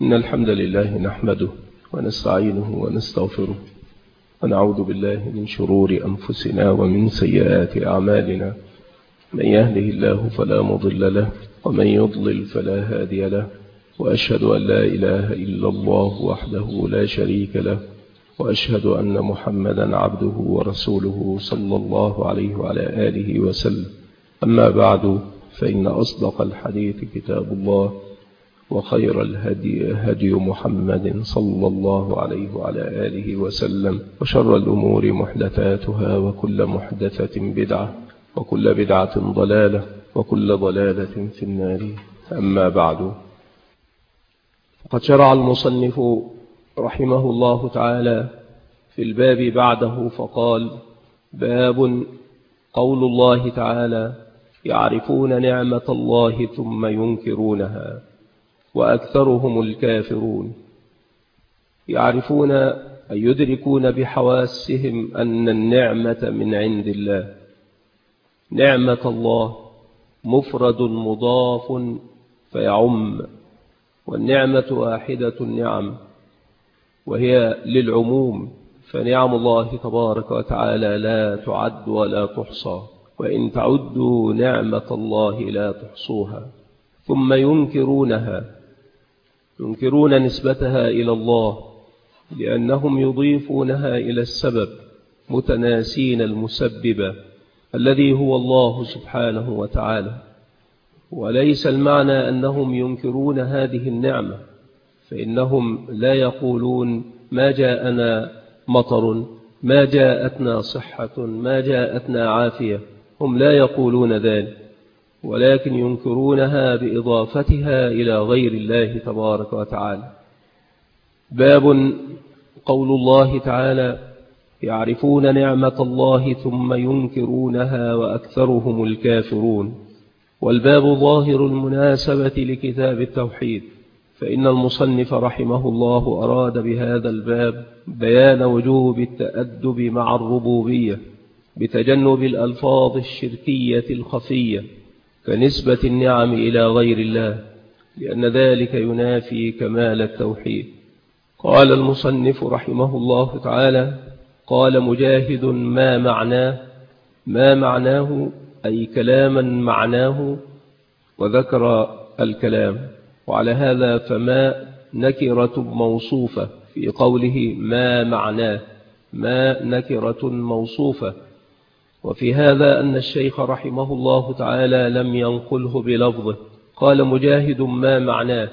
إن الحمد لله نحمده ونستعينه ونستغفره ونعوذ بالله من شرور أنفسنا ومن سيئات أعمالنا. من يهده الله فلا مضل له ومن يضلل فلا هادي له، وأشهد أن لا إله إلا الله وحده لا شريك له، وأشهد أن محمدا عبده ورسوله صلى الله عليه وعلى آله وسلم. أما بعد، فإن أصدق الحديث كتاب الله، وخير الهدي هدي محمد صلى الله عليه وعلى آله وسلم، وشر الأمور محدثاتها، وكل محدثة بدعة، وكل بدعة ضلالة، وكل ضلالة في النار. أما بعد، فقد شرع المصنف رحمه الله تعالى في الباب بعده فقال: باب قول الله تعالى: يعرفون نعمة الله ثم ينكرونها وأكثرهم الكافرون. يعرفون أي يدركون بحواسهم أن النعمة من عند الله. نعمة الله مفرد مضاف فيعم، والنعمة واحدة النعم وهي للعموم، فنعم الله تبارك وتعالى لا تعد ولا تحصى، وإن تعدوا نعمة الله لا تحصوها. ثم ينكرونها، ينكرون نسبتها إلى الله لأنهم يضيفونها إلى السبب، متناسين المسبب الذي هو الله سبحانه وتعالى. وليس المعنى أنهم ينكرون هذه النعمة، فإنهم لا يقولون ما جاءنا مطر، ما جاءتنا صحة، ما جاءتنا عافية، هم لا يقولون ذلك، ولكن ينكرونها بإضافتها إلى غير الله تبارك وتعالى. باب قول الله تعالى: يعرفون نعمة الله ثم ينكرونها وأكثرهم الكافرون. والباب ظاهر المناسبة لكتاب التوحيد، فإن المصنف رحمه الله أراد بهذا الباب بيان وجوب التأدب مع الربوبية بتجنب الألفاظ الشركية الخفية كنسبة النعم إلى غير الله، لأن ذلك ينافي كمال التوحيد. قال المصنف رحمه الله تعالى: قال مجاهد: ما معناه أي كلاما معناه، وذكر الكلام. وعلى هذا فما نكرة موصوفة في قوله ما معناه، ما نكرة موصوفة. وفي هذا أن الشيخ رحمه الله تعالى لم ينقله بلفظه، قال مجاهد ما معناه.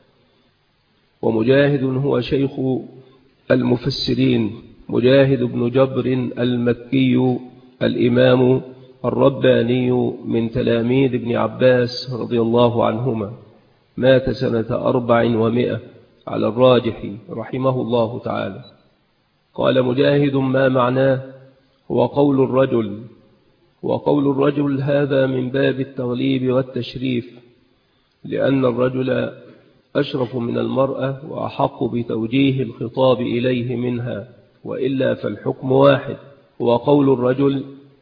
ومجاهد هو شيخ المفسرين، مجاهد بن جبر المكي الإمام الرباني من تلاميذ ابن عباس رضي الله عنهما، مات سنة 400 على الراجح رحمه الله تعالى. قال مجاهد ما معناه هو قول الرجل، وقول الرجل هذا من باب التغليب والتشريف، لأن الرجل أشرف من المرأة وأحق بتوجيه الخطاب إليه منها، وإلا فالحكم واحد. وقول الرجل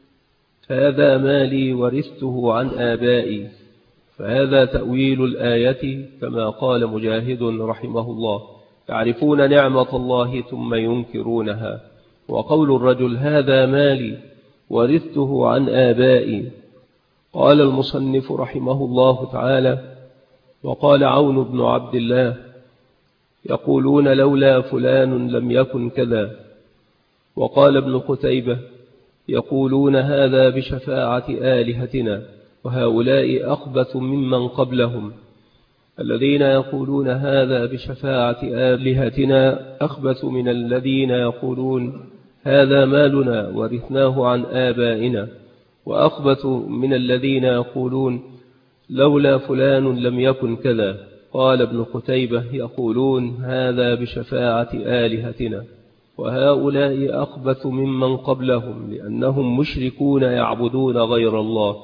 هذا مالي ورثته عن آبائي، فهذا تأويل الآية كما قال مجاهد رحمه الله: يعرفون نعمة الله ثم ينكرونها. وقول الرجل هذا مالي ورثته عن آبائي. قال المصنف رحمه الله تعالى: وقال عون بن عبد الله: يقولون لولا فلان لم يكن كذا. وقال ابن قتيبة: يقولون هذا بشفاعة آلهتنا، وهؤلاء أخبث ممن قبلهم. الذين يقولون هذا بشفاعة آلهتنا أخبث من الذين يقولون هذا مالنا ورثناه عن آبائنا، وأخبث من الذين يقولون لولا فلان لم يكن كذا. قال ابن قتيبة: يقولون هذا بشفاعة آلهتنا، وهؤلاء أخبث ممن قبلهم، لأنهم مشركون يعبدون غير الله.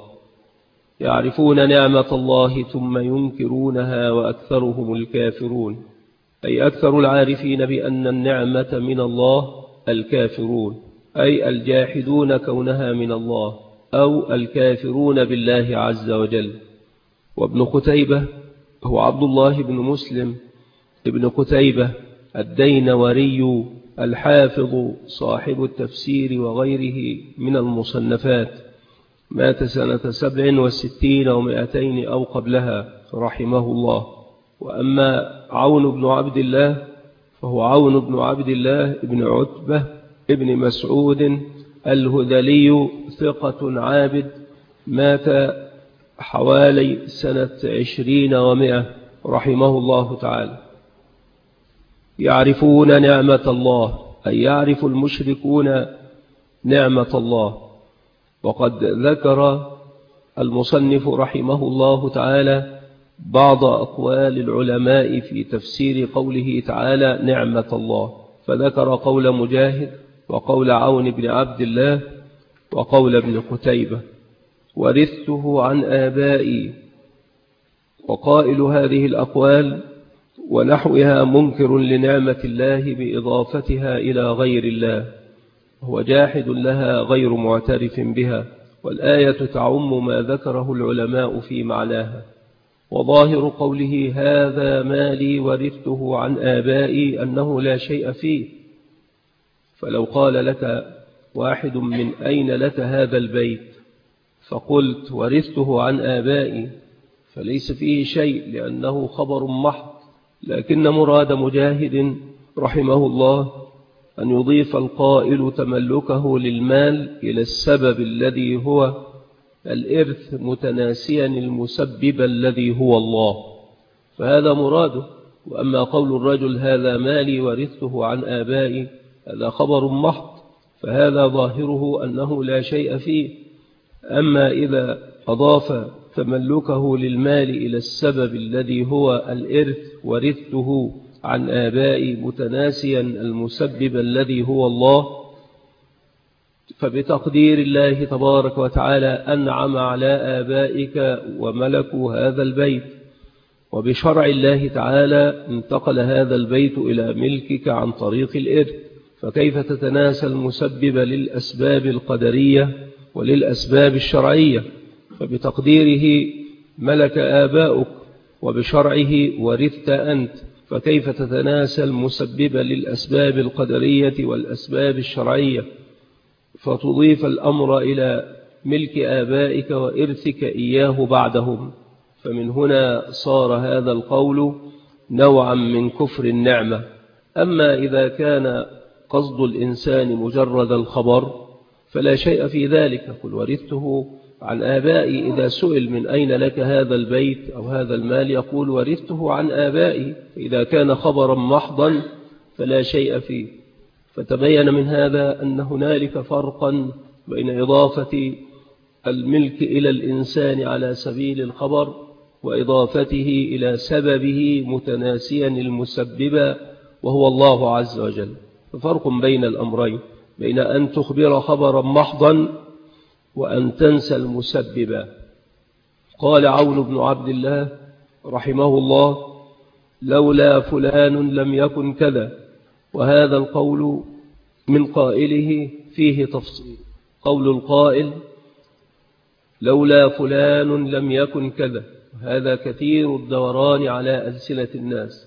يعرفون نعمة الله ثم ينكرونها وأكثرهم الكافرون، أي أكثر العارفين بأن النعمة من الله الكافرون، أي الجاحدون كونها من الله، أو الكافرون بالله عز وجل. وابن قتيبة هو عبد الله بن مسلم ابن قتيبة الدينوري الحافظ صاحب التفسير وغيره من المصنفات، مات سنة 67 و200 أو قبلها رحمه الله. وأما عون بن عبد الله فهو عون بن عبد الله بن عتبة ابن مسعود الهذلي، ثقة عابد، مات حوالي سنة 20 و100 رحمه الله تعالى. يعرفون نعمة الله، أي يعرف المشركون نعمة الله. وقد ذكر المصنف رحمه الله تعالى بعض أقوال العلماء في تفسير قوله تعالى نعمة الله، فذكر قول مجاهد وقول عون بن عبد الله وقول ابن قتيبة. ورثته عن آبائي، وقائل هذه الأقوال ونحوها منكر لنعمة الله بإضافتها إلى غير الله، هو جاحد لها غير معترف بها، والآية تعم ما ذكره العلماء في معناها. وظاهر قوله هذا مالي ورثته عن آبائي أنه لا شيء فيه. فلو قال لك واحد من أين لك هذا البيت فقلت ورثته عن آبائي، فليس فيه شيء لأنه خبر محض، لكن مراد مجاهد رحمه الله أن يضيف القائل تملكه للمال إلى السبب الذي هو الإرث متناسيا المسبب الذي هو الله، فهذا مراده. وأما قول الرجل هذا مالي ورثته عن آبائي هذا خبر محض، فهذا ظاهره أنه لا شيء فيه. أما إذا أضاف تملكه للمال إلى السبب الذي هو الإرث ورثته عن آبائي متناسيا المسبب الذي هو الله، فبتقدير الله تبارك وتعالى أنعم على آبائك وملكوا هذا البيت، وبشرع الله تعالى انتقل هذا البيت إلى ملكك عن طريق الإرث، فكيف تتناسى المسبب للأسباب القدرية وللأسباب الشرعية؟ فبتقديره ملك آباؤك وبشرعه ورثت أنت، فكيف تتناسى المسبب للأسباب القدرية والأسباب الشرعية؟ فتضيف الأمر إلى ملك آبائك وإرثك إياه بعدهم. فمن هنا صار هذا القول نوعا من كفر النعمة. أما إذا كان قصد الإنسان مجرد الخبر فلا شيء في ذلك، قل ورثته عن آبائي. إذا سئل من أين لك هذا البيت أو هذا المال يقول ورثته عن آبائي، إذا كان خبرا محضا فلا شيء فيه. فتبين من هذا أن هنالك فرقا بين إضافة الملك إلى الإنسان على سبيل الخبر وإضافته إلى سببه متناسيا المسبب وهو الله عز وجل. ففرق بين الأمرين، بين أن تخبر خبرا محضا وأن تنسى المسبب. قال عون بن عبد الله رحمه الله لولا فلان لم يكن كذا، وهذا القول من قائله فيه تفصيل. قول القائل لولا فلان لم يكن كذا، هذا كثير الدوران على ألسنة الناس،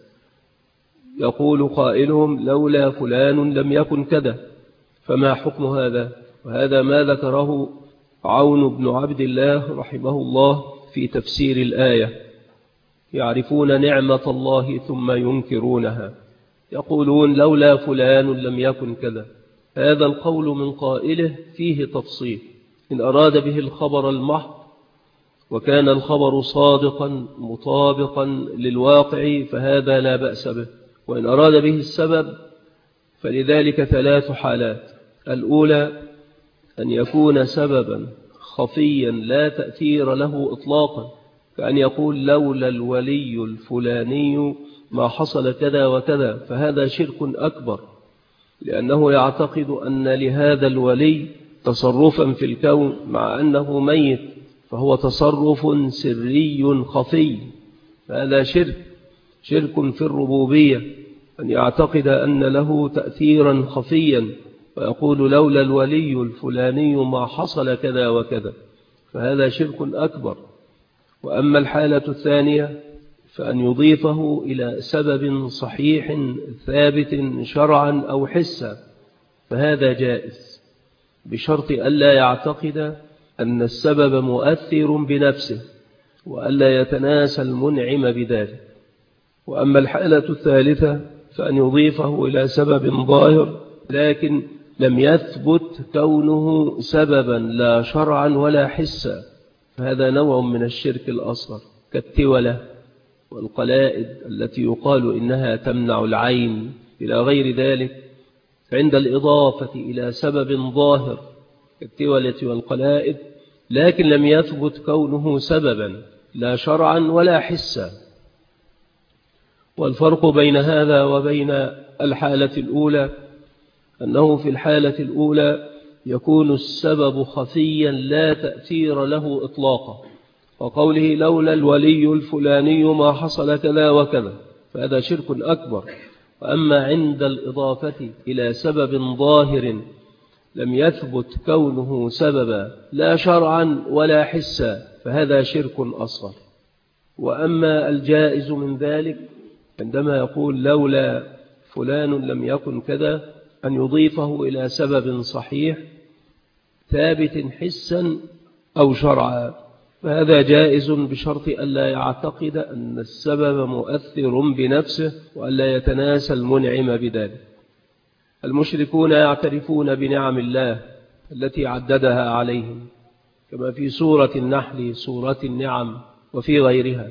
يقول قائلهم لولا فلان لم يكن كذا، فما حكم هذا؟ وهذا ما ذكره عون بن عبد الله رحمه الله في تفسير الآية. يعرفون نعمة الله ثم ينكرونها، يقولون لولا فلان لم يكن كذا. هذا القول من قائله فيه تفصيل، إن أراد به الخبر المحض وكان الخبر صادقا مطابقا للواقع فهذا لا بأس به، وإن أراد به السبب فلذلك 3 حالات. الأولى أن يكون سببا خفيا لا تأثير له إطلاقا، كأن يقول لولا الولي الفلاني ما حصل كذا وكذا، فهذا شرك أكبر، لأنه يعتقد أن لهذا الولي تصرفا في الكون مع أنه ميت، فهو تصرف سري خفي، فهذا شرك في الربوبية، أن يعتقد أن له تأثيرا خفيا ويقول لولا الولي الفلاني ما حصل كذا وكذا، فهذا شرك أكبر. وأما الحالة الثانية فأن يضيفه إلى سبب صحيح ثابت شرعا أو حسا فهذا جائز، بشرط ألا يعتقد أن السبب مؤثر بنفسه وألا يتناسى المنعم بذلك. وأما الحالة الثالثة فأن يضيفه إلى سبب ظاهر لكن لم يثبت كونه سببا لا شرعا ولا حسا، فهذا نوع من الشرك الأصغر كالتولة والقلائد التي يقال إنها تمنع العين إلى غير ذلك. عند الإضافة إلى سبب ظاهر كالتولة والقلائد لكن لم يثبت كونه سببا لا شرعا ولا حسا. والفرق بين هذا وبين الحالة الأولى أنه في الحالة الأولى يكون السبب خفيا لا تأثير له إطلاقا، وقوله لولا الولي الفلاني ما حصل كذا وكذا، فهذا شرك أكبر. وأما عند الإضافة إلى سبب ظاهر لم يثبت كونه سببا لا شرعا ولا حسا فهذا شرك أصغر. وأما الجائز من ذلك عندما يقول لولا فلان لم يكن كذا أن يضيفه إلى سبب صحيح ثابت حسا أو شرعا، فهذا جائز بشرط ألا يعتقد أن السبب مؤثر بنفسه وألا يتناسى المنعم بذلك. المشركون يعترفون بنعم الله التي عددها عليهم كما في سورة النحل سورة النعم وفي غيرها،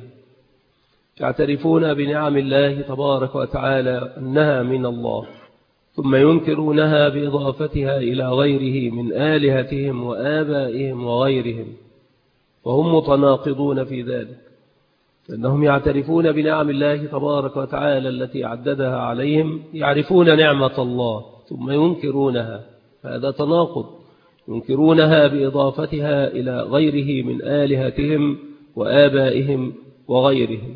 يعترفون بنعم الله تبارك وتعالى أنها من الله ثم ينكرونها بإضافتها إلى غيره من آلهتهم وآبائهم وغيرهم، وهم متناقضون في ذلك، لأنهم يعترفون بنعم الله تبارك وتعالى التي عددها عليهم، يعرفون نعمة الله ثم ينكرونها، هذا تناقض، ينكرونها بإضافتها إلى غيره من آلهتهم وآبائهم وغيرهم.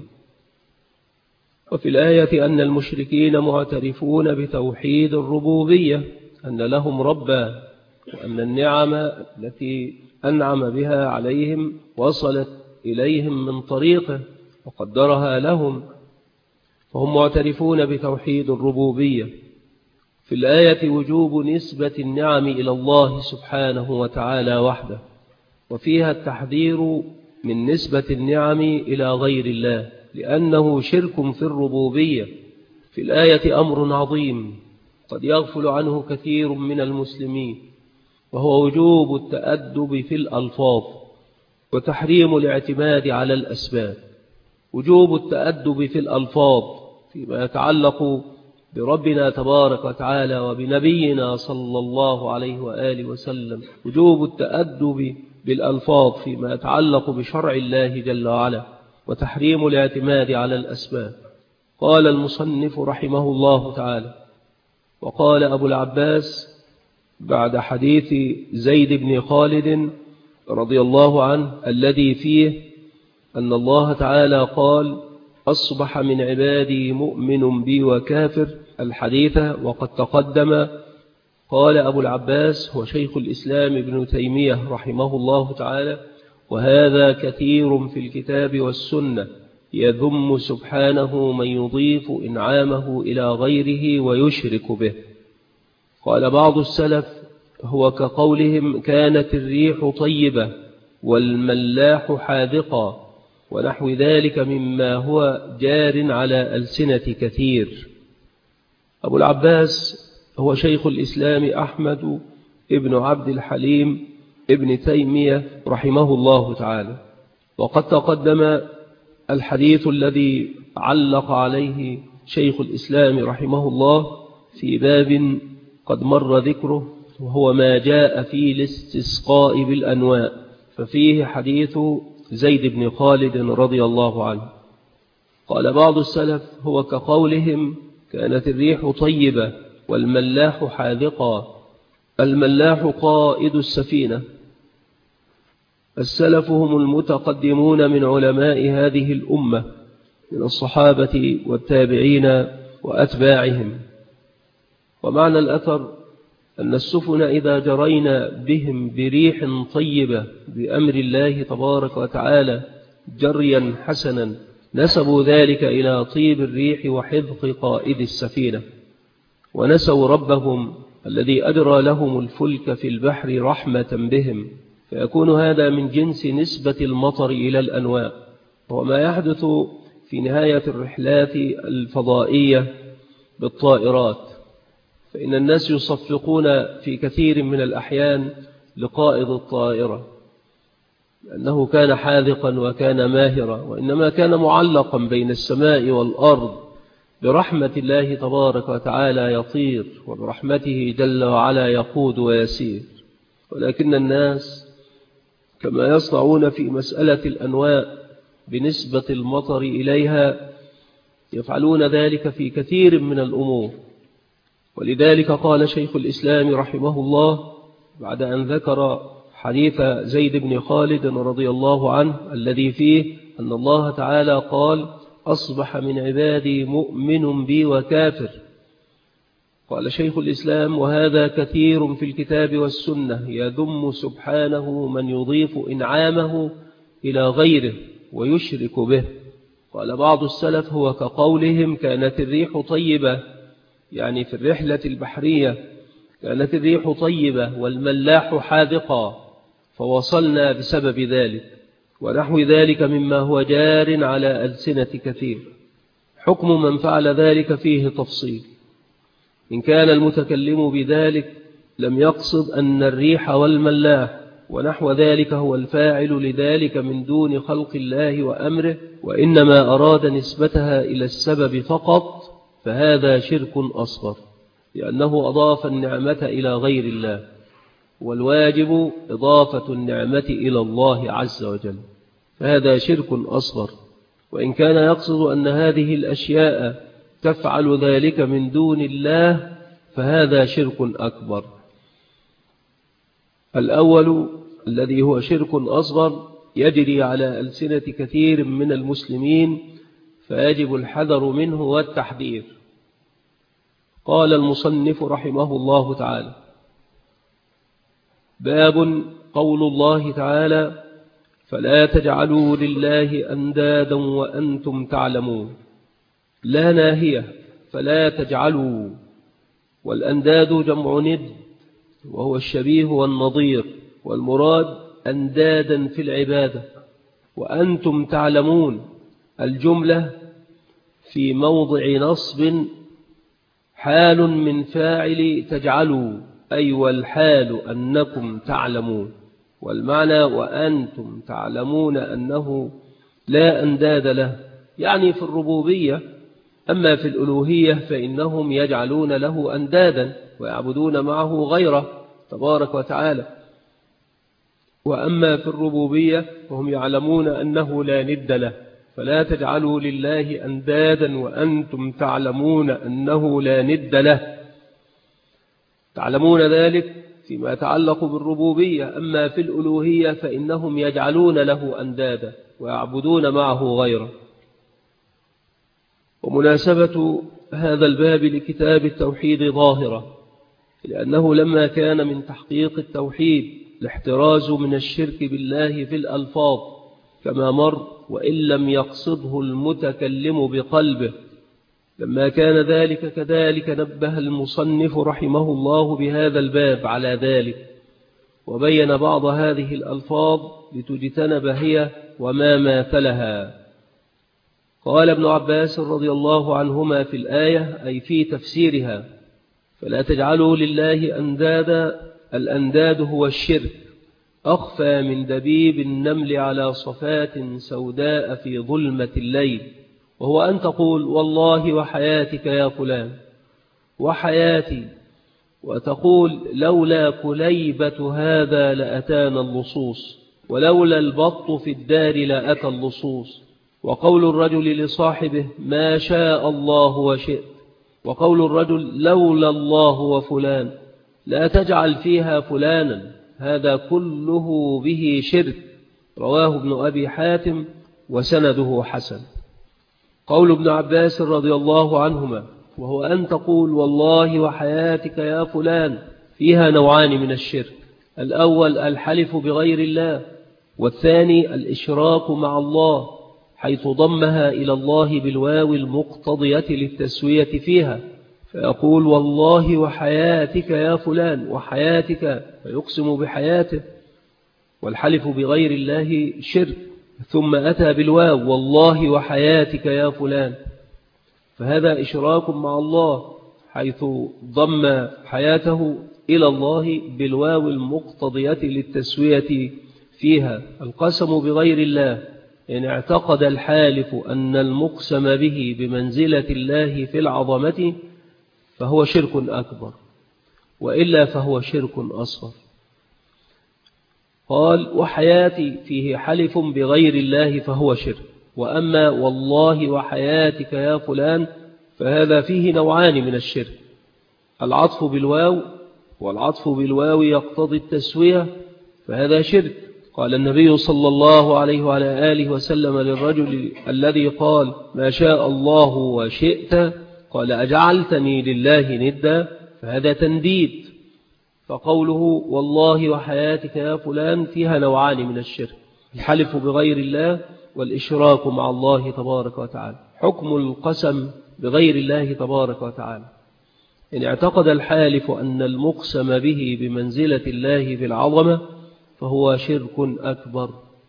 وفي الآية أن المشركين معترفون بتوحيد الربوبية أن لهم ربا، وأن النعم التي أنعم بها عليهم وصلت إليهم من طريقه وقدرها لهم، فهم معترفون بتوحيد الربوبية. في الآية وجوب نسبة النعم إلى الله سبحانه وتعالى وحده، وفيها التحذير من نسبة النعم إلى غير الله لأنه شرك في الربوبية. في الآية أمر عظيم قد يغفل عنه كثير من المسلمين، وهو وجوب التأدب في الألفاظ وتحريم الاعتماد على الأسباب. وجوب التأدب في الألفاظ فيما يتعلق بربنا تبارك وتعالى وبنبينا صلى الله عليه وآله وسلم، وجوب التأدب بالألفاظ فيما يتعلق بشرع الله جل وعلا، وتحريم الاعتماد على الأسباب. قال المصنف رحمه الله تعالى: وقال أبو العباس بعد حديث زيد بن خالد رضي الله عنه الذي فيه أن الله تعالى قال: أصبح من عبادي مؤمن بي وكافر، الحديث وقد تقدم. قال أبو العباس هو شيخ الإسلام ابن تيمية رحمه الله تعالى: وهذا كثير في الكتاب والسنة يذم سبحانه من يضيف إنعامه إلى غيره ويشرك به. قال بعض السلف: هو كقولهم كانت الريح طيبة والملاح حاذقا، ونحو ذلك مما هو جار على ألسنة كثير. أبو العباس هو شيخ الإسلام أحمد ابن عبد الحليم ابن تيمية رحمه الله تعالى، وقد تقدم الحديث الذي علق عليه شيخ الإسلام رحمه الله في باب قد مر ذكره، وهو ما جاء في الاستسقاء بالأنواء، ففيه حديث زيد بن خالد رضي الله عنه. قال بعض السلف: هو كقولهم كانت الريح طيبة والملاح حاذقا. الملاح قائد السفينة. السلف هم المتقدمون من علماء هذه الأمة من الصحابة والتابعين وأتباعهم. ومعنى الأثر أن السفن إذا جرينا بهم بريح طيبة بأمر الله تبارك وتعالى جريا حسنا نسبوا ذلك إلى طيب الريح وحذق قائد السفينة، ونسوا ربهم الذي أجرى لهم الفلك في البحر رحمة بهم، فيكون هذا من جنس نسبة المطر إلى الأنواع. وما يحدث في نهاية الرحلات الفضائية بالطائرات، فإن الناس يصفقون في كثير من الأحيان لقائد الطائرة لأنه كان حاذقا وكان ماهرا، وإنما كان معلقا بين السماء والأرض برحمة الله تبارك وتعالى يطير، وبرحمته جل وعلا يقود ويسير. ولكن الناس كما يصنعون في مسألة الأنواء بنسبة المطر إليها يفعلون ذلك في كثير من الأمور. ولذلك قال شيخ الإسلام رحمه الله بعد أن ذكر حديث زيد بن خالد رضي الله عنه الذي فيه أن الله تعالى قال: أصبح من عبادي مؤمن بي وكافر. قال شيخ الإسلام: وهذا كثير في الكتاب والسنة، يذم سبحانه من يضيف إنعامه إلى غيره ويشرك به. قال بعض السلف: هو كقولهم كانت الريح طيبة، يعني في الرحلة البحرية كانت الريح طيبة والملاح حاذقا فوصلنا بسبب ذلك، ونحو ذلك مما هو جار على ألسنة كثير. حكم من فعل ذلك فيه تفصيل. إن كان المتكلم بذلك لم يقصد أن الريح والملاح ونحو ذلك هو الفاعل لذلك من دون خلق الله وأمره، وإنما أراد نسبتها إلى السبب فقط، فهذا شرك أصغر، لأنه أضاف النعمة إلى غير الله، والواجب إضافة النعمة إلى الله عز وجل، فهذا شرك أصغر. وإن كان يقصد أن هذه الأشياء تفعل ذلك من دون الله فهذا شرك أكبر. الأول الذي هو شرك أصغر يجري على ألسنة كثير من المسلمين، فيجب الحذر منه والتحذير. قال المصنف رحمه الله تعالى: باب قول الله تعالى: فلا تجعلوا لله أندادا وأنتم تعلمون. لا ناهية، فلا تجعلوا، والأنداد جمع ند وهو الشبيه والنظير، والمراد أندادا في العبادة. وأنتم تعلمون الجملة في موضع نصب حال من فاعل تجعلوا، أي والحال أنكم تعلمون، والمعنى وأنتم تعلمون أنه لا أنداد له، يعني في الربوبية. أما في الألوهية فإنهم يجعلون له أندادا ويعبدون معه غيره تبارك وتعالى. وأما في الربوبية فهم يعلمون أنه لا ند له. فلا تجعلوا لله أندادا وأنتم تعلمون أنه لا ند له، تعلمون ذلك فيما يتعلق بالربوبية. أما في الألوهية فإنهم يجعلون له أندادا ويعبدون معه غيره. ومناسبة هذا الباب لكتاب التوحيد ظاهرة، لأنه لما كان من تحقيق التوحيد الاحتراز من الشرك بالله في الألفاظ كما مر، وإن لم يقصده المتكلم بقلبه، لما كان ذلك كذلك نبه المصنف رحمه الله بهذا الباب على ذلك، وبين بعض هذه الألفاظ لتجتنب هي وما ماثلها. قال ابن عباس رضي الله عنهما في الآية، أي في تفسيرها: فلا تجعلوا لله أندادا. الأنداد هو الشرك، أخفى من دبيب النمل على صفات سوداء في ظلمة الليل، وهو أن تقول: والله وحياتك يا فلان، وحياتي، وتقول: لولا كليبة هذا لأتانا اللصوص، ولولا البط في الدار لأتى اللصوص. وقول الرجل لصاحبه: ما شاء الله وشئت. وقول الرجل: لولا الله وفلان، لا تجعل فيها فلانا. هذا كله به شرك. رواه ابن أبي حاتم وسنده حسن. قول ابن عباس رضي الله عنهما: وهو أن تقول: والله وحياتك يا فلان، فيها نوعان من الشرك: الأول الحلف بغير الله، والثاني الإشراك مع الله، حيث ضمها إلى الله بالواو المقتضية للتسوية فيها، فيقول والله وحياتك يا فلان، وحياتك فيقسم بحياته، والحلف بغير الله شرك، ثم أتى بالواو والله وحياتك يا فلان، فهذا إشراك مع الله حيث ضم حياته إلى الله بالواو المقتضية للتسوية فيها. القسم بغير الله إن اعتقد الحالف أن المقسم به بمنزلة الله في العظمة فهو شرك أكبر، وإلا فهو شرك أصغر. قال وحياتي فيه حلف بغير الله فهو شرك، وأما والله وحياتك يا فلان فهذا فيه نوعان من الشرك: العطف بالواو، والعطف بالواو يقتضي التسوية فهذا شرك. قال النبي صلى الله عليه وعلى آله وسلم للرجل الذي قال ما شاء الله وشئت قال أجعلتني لله ندا، فهذا تنديد. فقوله والله وحياتك يا فلان فيها نوعان من الشرك: الحلف بغير الله والإشراك مع الله تبارك وتعالى. حكم القسم بغير الله تبارك وتعالى: إن اعتقد الحالف أن المقسم به بمنزلة الله في العظمة فهو شرك أكبر،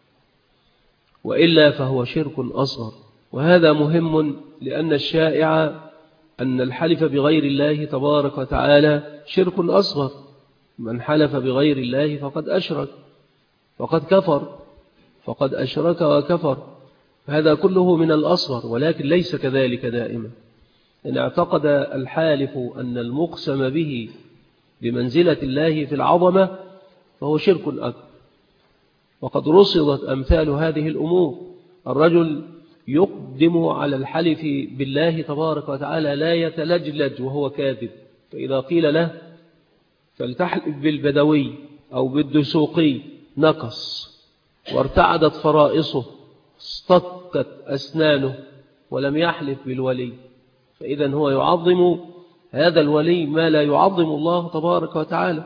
وإلا فهو شرك أصغر. وهذا مهم لأن الشائع أن الحلف بغير الله تبارك وتعالى شرك أصغر، من حلف بغير الله فقد أشرك، فقد كفر، فقد أشرك وكفر، هذا كله من الأصغر، ولكن ليس كذلك دائما. إن اعتقد الحالف أن المقسم به بمنزلة الله في العظمة فهو شرك أكبر. وقد رصدت أمثال هذه الأمور: الرجل يقدم على الحلف بالله تبارك وتعالى لا يتلجلج وهو كاذب، فإذا قيل له فلتحلف بالبدوي أو بالدسوقي نقص وارتعدت فرائصه، اصطكت أسنانه، ولم يحلف بالولي، فإذا هو يعظم هذا الولي ما لا يعظم الله تبارك وتعالى.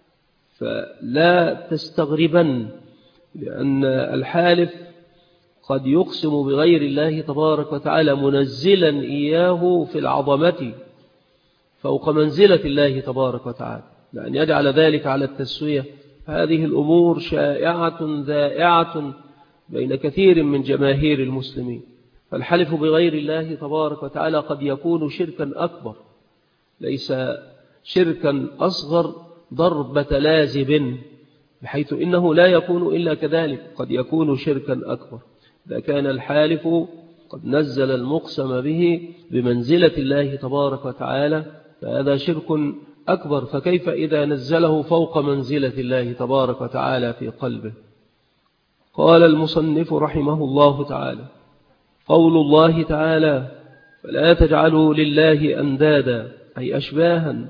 فلا تستغربن، لأن الحالف قد يقسم بغير الله تبارك وتعالى منزلا إياه في العظمة فوق منزلة الله تبارك وتعالى، لأن يجعل ذلك على التسوية. هذه الأمور شائعة ذائعة بين كثير من جماهير المسلمين. فالحلف بغير الله تبارك وتعالى قد يكون شركا أكبر، ليس شركا أصغر ضربة لازب، بحيث إنه لا يكون إلا كذلك، قد يكون شركا أكبر إذا كان الحالف قد نزل المقسم به بمنزلة الله تبارك وتعالى، فهذا شرك أكبر، فكيف إذا نزله فوق منزلة الله تبارك وتعالى في قلبه؟ قال المصنف رحمه الله تعالى: قول الله تعالى: فلا تجعلوا لله أندادا، أي أشباها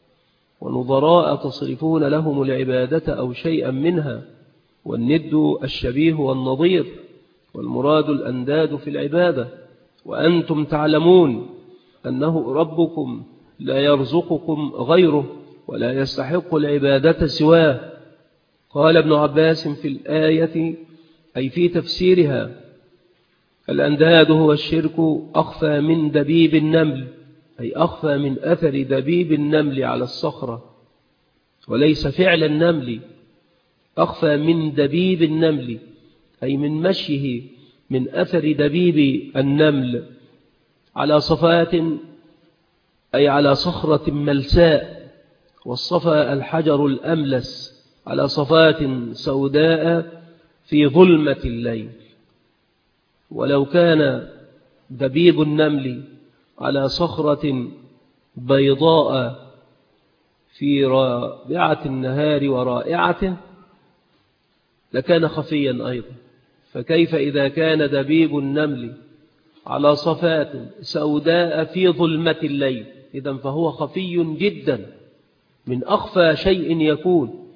ونظراء تصرفون لهم العبادة أو شيئا منها، والند الشبيه والنظير، والمراد الأنداد في العبادة، وأنتم تعلمون أنه ربكم لا يرزقكم غيره ولا يستحق العبادة سواه. قال ابن عباس في الآية أي في تفسيرها: الأنداد هو الشرك أخفى من دبيب النمل، أي أخفى من أثر دبيب النمل على الصخرة، وليس فعل النمل، أخفى من دبيب النمل أي من مشيه، من أثر دبيب النمل على صفات، أي على صخرة ملساء، والصفا الحجر الأملس، على صفات سوداء في ظلمة الليل. ولو كان دبيب النمل على صخرة بيضاء في رابعة النهار ورائعته لكان خفيا أيضا، فكيف إذا كان دبيب النمل على صفات سوداء في ظلمة الليل؟ إذن فهو خفي جدا، من أخفى شيء يكون.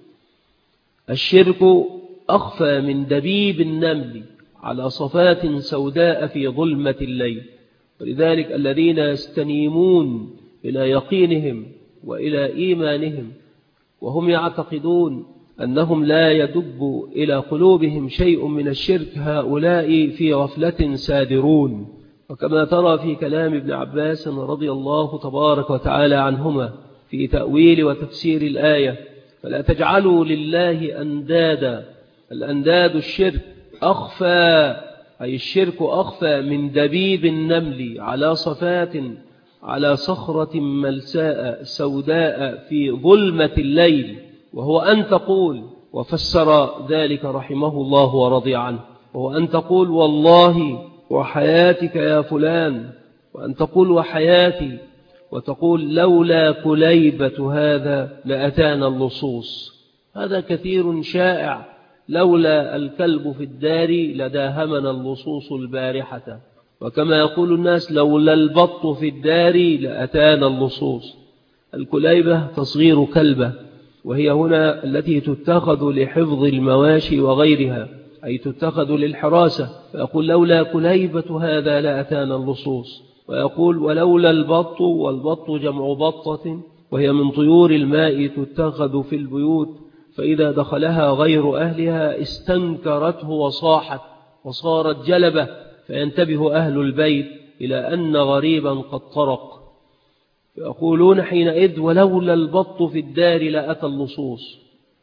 الشرك أخفى من دبيب النمل على صفات سوداء في ظلمة الليل. ولذلك الذين يستنيمون إلى يقينهم وإلى إيمانهم وهم يعتقدون أنهم لا يدب إلى قلوبهم شيء من الشرك هؤلاء في غفلة سادرون. وكما ترى في كلام ابن عباس رضي الله تبارك وتعالى عنهما في تأويل وتفسير الآية: فلا تجعلوا لله أندادا. الأنداد الشرك أخفى، أي الشرك أخفى من دبيب النمل على صفات على صخرة ملساء سوداء في ظلمة الليل، وهو أن تقول، وفسر ذلك رحمه الله ورضي عنه، وهو أن تقول والله وحياتك يا فلان، وأن تقول وحياتي، وتقول لولا كليبة هذا لأتانا اللصوص. هذا كثير شائع: لولا الكلب في الدار لداهمنا اللصوص البارحة. وكما يقول الناس: لولا البط في الدار لأتانا اللصوص. الكليبة تصغير كلبة، وهي هنا التي تتخذ لحفظ المواشي وغيرها، أي تتخذ للحراسة. فيقول لولا كليبة هذا لأتانا اللصوص. ويقول ولولا البط، والبط جمع بطة، وهي من طيور الماء تتخذ في البيوت، فإذا دخلها غير أهلها استنكرته وصاحت وصارت جلبة، فينتبه أهل البيت إلى أن غريبا قد طرق، فيقولون حينئذ ولولا البط في الدار لأتى اللصوص.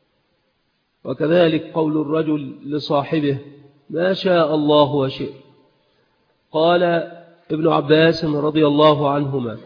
وكذلك قول الرجل لصاحبه: ما شاء الله وشئت. قال ابن عباس رضي الله عنهما: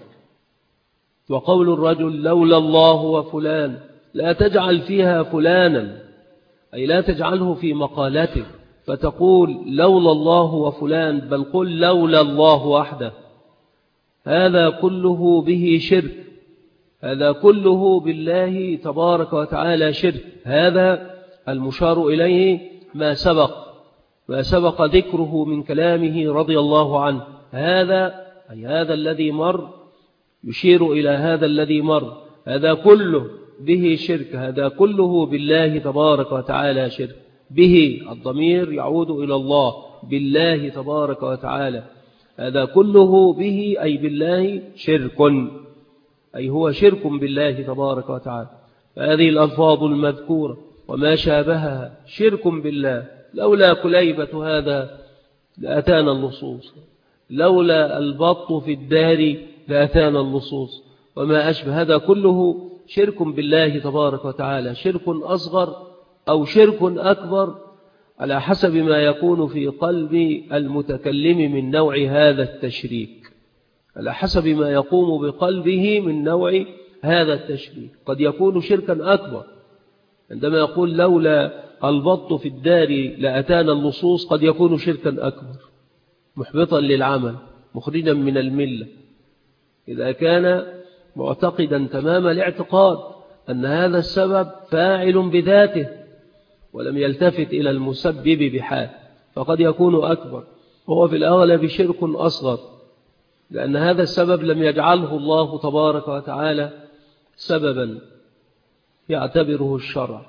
وقول الرجل لولا الله وفلان لا تجعل فيها فلانا، أي لا تجعله في مقالتك فتقول لولا الله وفلان، بل قل لولا الله وحده. هذا كله به شرك، هذا كله بالله تبارك وتعالى شرك. هذا المشار إليه ما سبق ذكره من كلامه رضي الله عنه. هذا أي هذا الذي مر يشير إلى هذا الذي مر، هذا كله به شرك، هذا كله بالله تبارك وتعالى شرك. به الضمير يعود إلى الله، بالله تبارك وتعالى. هذا كله به أي بالله شرك، أي هو شرك بالله تبارك وتعالى. فهذه الألفاظ المذكورة وما شابهها شرك بالله. لولا كليبة هذا لأتانا اللصوص، لولا البط في الدار لأتانا اللصوص، وما أشبه. هذا كله شرك بالله تبارك وتعالى، شرك أصغر أو شرك أكبر على حسب ما يكون في قلب المتكلم من نوع هذا التشريك، على حسب ما يقوم بقلبه من نوع هذا التشريك. قد يكون شركا أكبر عندما يقول لولا البط في الدار لأتانا اللصوص، قد يكون شركا أكبر محبطا للعمل مخرجا من الملة، إذا كان معتقدا تمام الاعتقاد أن هذا السبب فاعل بذاته ولم يلتفت إلى المسبب بحال، فقد يكون أكبر، وهو في الأغلب شرك أصغر، لأن هذا السبب لم يجعله الله تبارك وتعالى سببا يعتبره الشرع.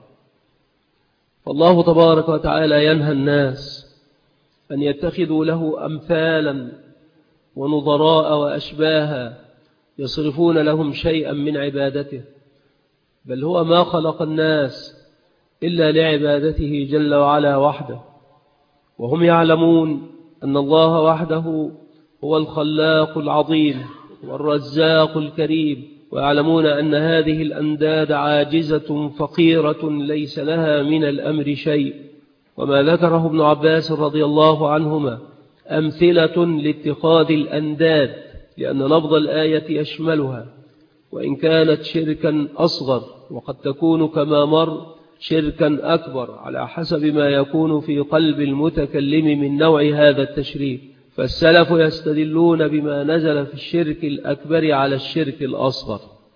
فالله تبارك وتعالى ينهى الناس أن يتخذوا له أمثالا ونظراء وأشباها يصرفون لهم شيئا من عبادته، بل هو ما خلق الناس إلا لعبادته جل وعلا وحده، وهم يعلمون أن الله وحده هو الخلاق العظيم والرزاق الكريم، ويعلمون أن هذه الأنداد عاجزة فقيرة ليس لها من الأمر شيء. وما ذكره ابن عباس رضي الله عنهما أمثلة لاتخاذ الأنداد، لأن لفظ الآية يشملها، وإن كانت شركا أصغر، وقد تكون كما مر شركا أكبر على حسب ما يكون في قلب المتكلم من نوع هذا التشريك. فالسلف يستدلون بما نزل في الشرك الأكبر على الشرك الأصغر،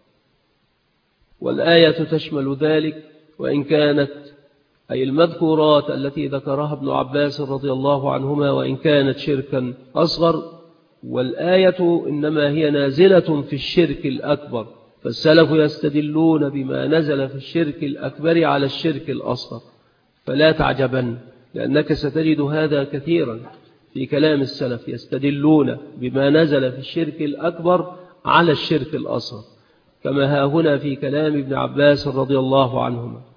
والآية تشمل ذلك، وإن كانت أي المذكورات التي ذكرها ابن عباس رضي الله عنهما وإن كانت شركا أصغر، والآية إنما هي نازلة في الشرك الأكبر، فالسلف يستدلون بما نزل في الشرك الأكبر على الشرك الأصغر. فلا تعجبن، لأنك ستجد هذا كثيرا في كلام السلف، يستدلون بما نزل في الشرك الأكبر على الشرك الأصغر، كما ها هنا في كلام ابن عباس رضي الله عنهما.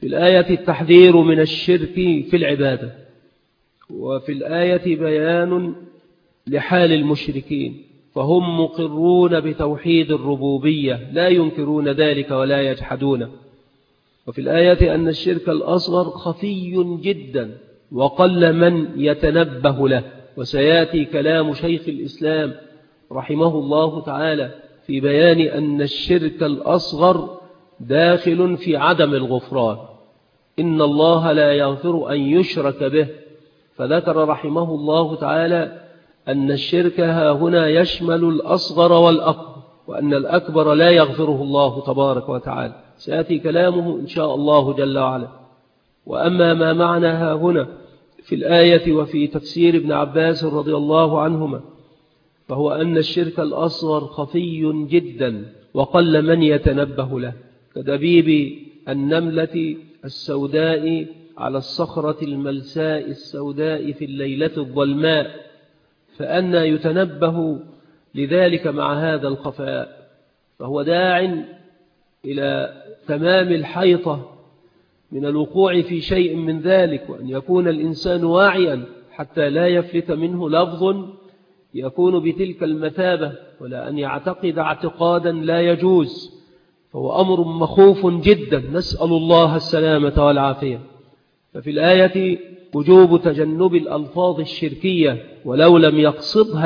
في الآية التحذير من الشرك في العبادة، وفي الآية بيان لحال المشركين، فهم مقرون بتوحيد الربوبية لا ينكرون ذلك ولا يجحدونه. وفي الآية أن الشرك الأصغر خفي جدا وقل من يتنبه له، وسيأتي كلام شيخ الإسلام رحمه الله تعالى في بيان أن الشرك الأصغر داخل في عدم الغفران، إن الله لا يغفر أن يشرك به، فذكر رحمه الله تعالى أن الشرك هنا يشمل الأصغر والأكبر، وأن الأكبر لا يغفره الله تبارك وتعالى، سيأتي كلامه إن شاء الله جل وعلا. وأما ما معناها هنا في الآية وفي تفسير ابن عباس رضي الله عنهما، فهو أن الشرك الأصغر خفي جدا وقل من يتنبه له، كدبيب النملة السوداء على الصخرة الملساء السوداء في الليلة الظلماء، فأنى يتنبه لذلك مع هذا الخفاء؟ فهو داع إلى تمام الحيطة من الوقوع في شيء من ذلك، وأن يكون الإنسان واعيا حتى لا يفلت منه لفظ يكون بتلك المثابة، ولا أن يعتقد اعتقادا لا يجوز، فهو أمر مخوف جدا، نسأل الله السلامة والعافية. ففي الآية وجوب تجنب الألفاظ الشركية ولو لم يقصدها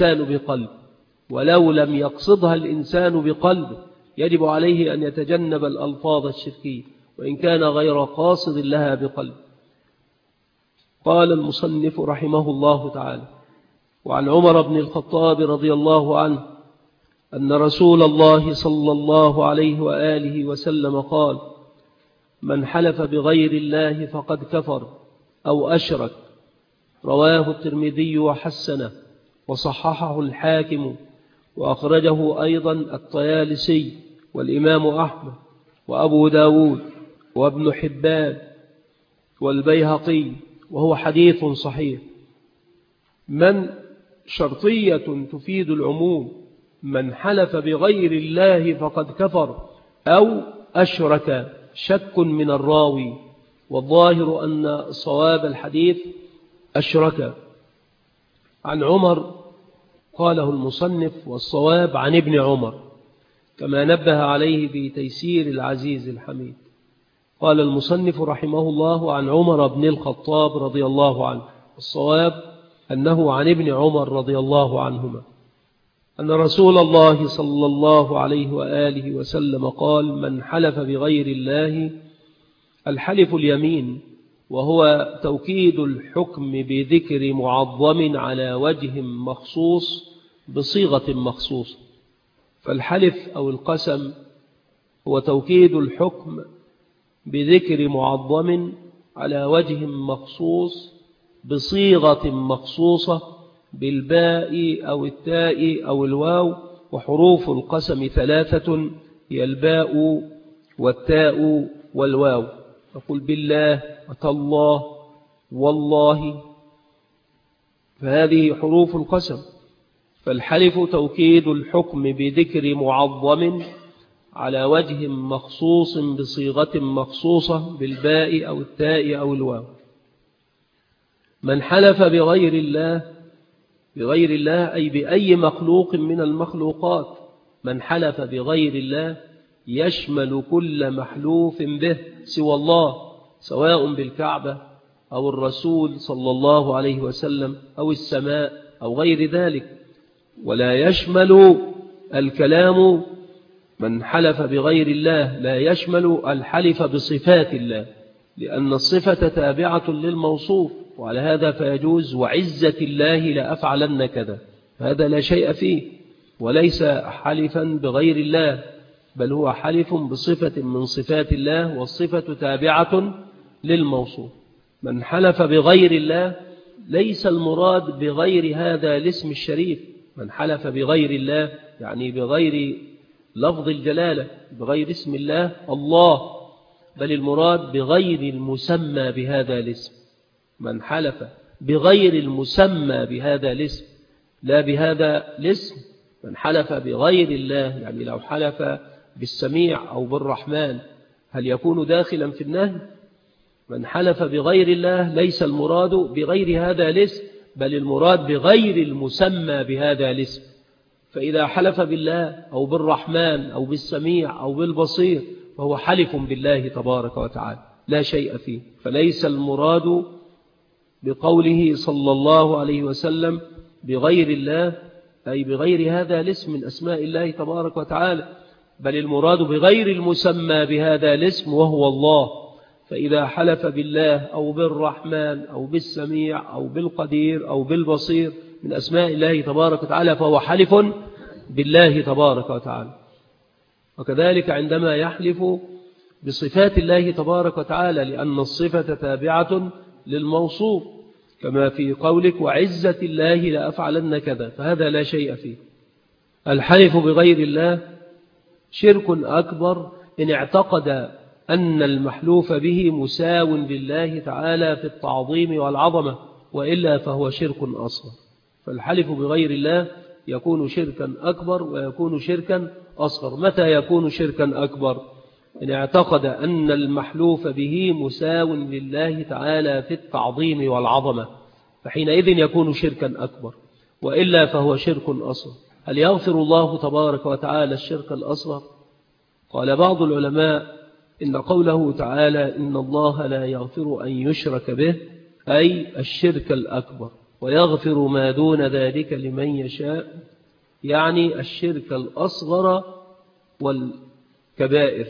الإنسان بقلبه، يجب عليه أن يتجنب الألفاظ الشركية وإن كان غير قاصد لها بقلب. قال المصنف رحمه الله تعالى: وعن عمر بن الخطاب رضي الله عنه أن رسول الله صلى الله عليه وآله وسلم قال: من حلف بغير الله فقد كفر أو أشرك. رواه الترمذي وحسنه وصححه الحاكم، وأخرجه أيضا الطيالسي والإمام أحمد وأبو داود وابن حبان والبيهقي، وهو حديث صحيح. من شرطية تفيد العموم، من حلف بغير الله فقد كفر أو أشرك، شك من الراوي، والظاهر أن صواب الحديث أشرك. عن عمر قاله المصنف، والصواب عن ابن عمر، كما نبه عليه في تيسير العزيز الحميد. قال المصنف رحمه الله: عن عمر بن الخطاب رضي الله عنه، الصواب أنه عن ابن عمر رضي الله عنهما، أن رسول الله صلى الله عليه وآله وسلم قال: من حلف بغير الله، الحلف اليمين، وهو توكيد الحكم بذكر معظم على وجه مخصوص بصيغة مخصوصة. فالحلف أو القسم هو توكيد الحكم بذكر معظم على وجه مخصوص بصيغة مخصوصة بالباء أو التاء أو الواو. وحروف القسم ثلاثة هي الباء والتاء والواو. نقول بالله وتالله والله، فهذه حروف القسم. فالحلف توكيد الحكم بذكر معظم على وجه مخصوص بصيغة مخصوصة بالباء أو التاء أو الواو. من حلف بغير الله أي بأي مخلوق من المخلوقات. من حلف بغير الله يشمل كل محلوف به سوى الله، سواء بالكعبة أو الرسول صلى الله عليه وسلم أو السماء أو غير ذلك. ولا يشمل الكلام من حلف بغير الله لا يشمل الحلف بصفات الله، لأن الصفة تابعة للموصوف، وعلى هذا فيجوز: وعزة الله لأفعلن كذا، هذا لا شيء فيه، وليس حلفا بغير الله، بل هو حلف بصفة من صفات الله، والصفة تابعة للموصوف. من حلف بغير الله ليس المراد بغير هذا الاسم الشريف، من حلف بغير الله يعني بغير لفظ الجلالة، بغير اسم الله الله، بل المراد بغير المسمى بهذا الاسم. من حلف بغير المسمى بهذا الاسم لا بهذا الاسم. من حلف بغير الله يعني لو حلف بالسميع أو بالرحمن هل يكون داخلا في النهي؟ من حلف بغير الله ليس المراد بغير هذا الاسم، بل المراد بغير المسمى بهذا الاسم. فإذا حلف بالله أو بالرحمن أو بالسميع أو بالبصير فهو حلف بالله تبارك وتعالى لا شيء فيه. فليس المراد بقوله صلى الله عليه وسلم بغير الله أي بغير هذا الاسم من أسماء الله تبارك وتعالى، بل المراد بغير المسمى بهذا الاسم وهو الله. فإذا حلف بالله أو بالرحمن أو بالسميع أو بالقدير أو بالبصير من أسماء الله تبارك وتعالى فهو حلف بالله تبارك وتعالى. وكذلك عندما يحلف بصفات الله تبارك وتعالى، لأن الصفة تابعة للموصوف، كما في قولك وعزة الله لأفعلن كذا، فهذا لا شيء فيه. الحلف بغير الله شرك أكبر إن اعتقد أن المحلوف به مساو لله تعالى في التعظيم والعظمة، وإلا فهو شرك أصغر. فالحلف بغير الله يكون شركا أكبر ويكون شركا أصغر. متى يكون شركا أكبر؟ إن اعتقد أن المحلوف به مساو لله تعالى في التعظيم والعظمة، فحينئذ يكون شركا أكبر، وإلا فهو شرك أصغر. هل يغفر الله تبارك وتعالى الشرك الأصغر؟ قال بعض العلماء إن قوله تعالى إن الله لا يغفر أن يشرك به أي الشرك الأكبر، ويغفر ما دون ذلك لمن يشاء، يعني الشرك الأصغر والكبائر.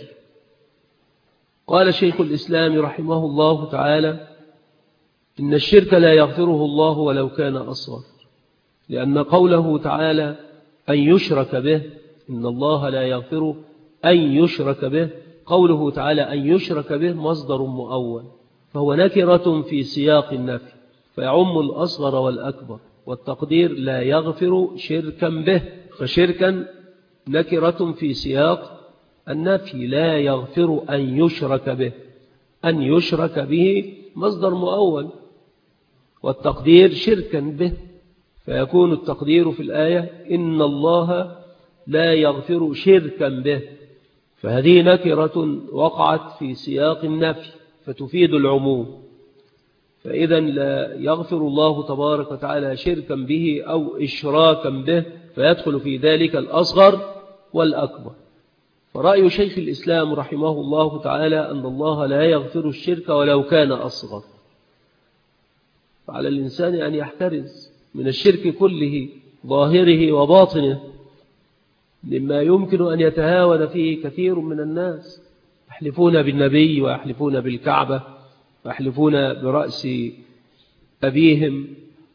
قال شيخ الإسلام رحمه الله تعالى إن الشرك لا يغفره الله ولو كان أصغر، لأن قوله تعالى أن يشرك به، إن الله لا يغفر أن يشرك به، قوله تعالى أن يشرك به مصدر مؤول، فهو نكرة في سياق النفي فيعم الأصغر والأكبر، والتقدير لا يغفر شركا به، فشركا نكرة في سياق النفي لا يغفر أن يشرك به، أن يشرك به مصدر مؤول، والتقدير شركا به، فيكون التقدير في الآية إن الله لا يغفر شركا به، فهذه نكرة وقعت في سياق النفي فتفيد العموم. فإذا لا يغفر الله تبارك وتعالى شركا به أو إشراكا به، فيدخل في ذلك الأصغر والأكبر. فرأي شيخ الإسلام رحمه الله تعالى أن الله لا يغفر الشرك ولو كان أصغر. فعلى الإنسان أن يحترز من الشرك كله ظاهره وباطنه، مما يمكن أن يتهاون فيه كثير من الناس، يحلفون بالنبي ويحلفون بالكعبة ويحلفون برأس أبيهم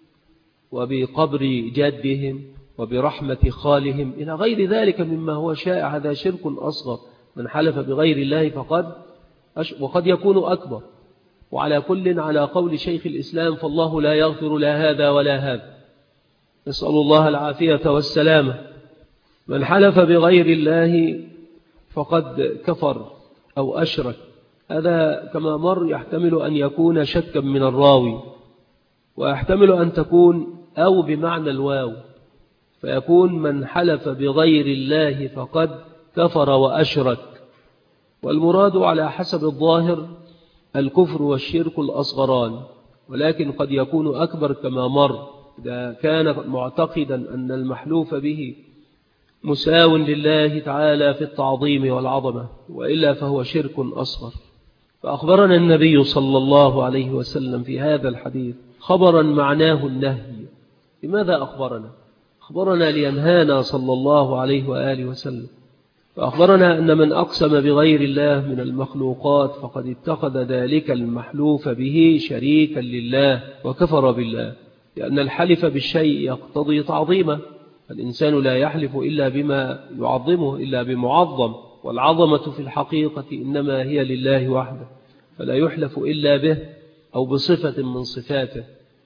وبقبر جدهم وبرحمة خالهم إلى غير ذلك مما هو شائع. هذا شرك أصغر. من حلف بغير الله وقد يكون أكبر. وعلى كل على قول شيخ الإسلام فالله لا يغفر لا هذا ولا هذا، نسأل الله العافية والسلامة. من حلف بغير الله فقد كفر أو أشرك، هذا كما مر يحتمل أن يكون شكا من الراوي، ويحتمل أن تكون أو بمعنى الواو، فيكون من حلف بغير الله فقد كفر وأشرك. والمراد على حسب الظاهر الكفر والشرك الأصغران، ولكن قد يكون أكبر كما مر إذا كان معتقدا أن المحلوف به مساو لله تعالى في التعظيم والعظمة، وإلا فهو شرك أصغر. فأخبرنا النبي صلى الله عليه وسلم في هذا الحديث خبرا معناه النهي. لماذا أخبرنا؟ أخبرنا لينهانا صلى الله عليه وآله وسلم. فأخبرنا أن من أقسم بغير الله من المخلوقات فقد اتخذ ذلك المحلوف به شريكا لله وكفر بالله، لأن الحلف بالشيء يقتضي تعظيمه، الإنسان لا يحلف إلا بما يعظمه إلا بمعظم، والعظمة في الحقيقة إنما هي لله وحده، فلا يحلف إلا به أو بصفة من صفاته.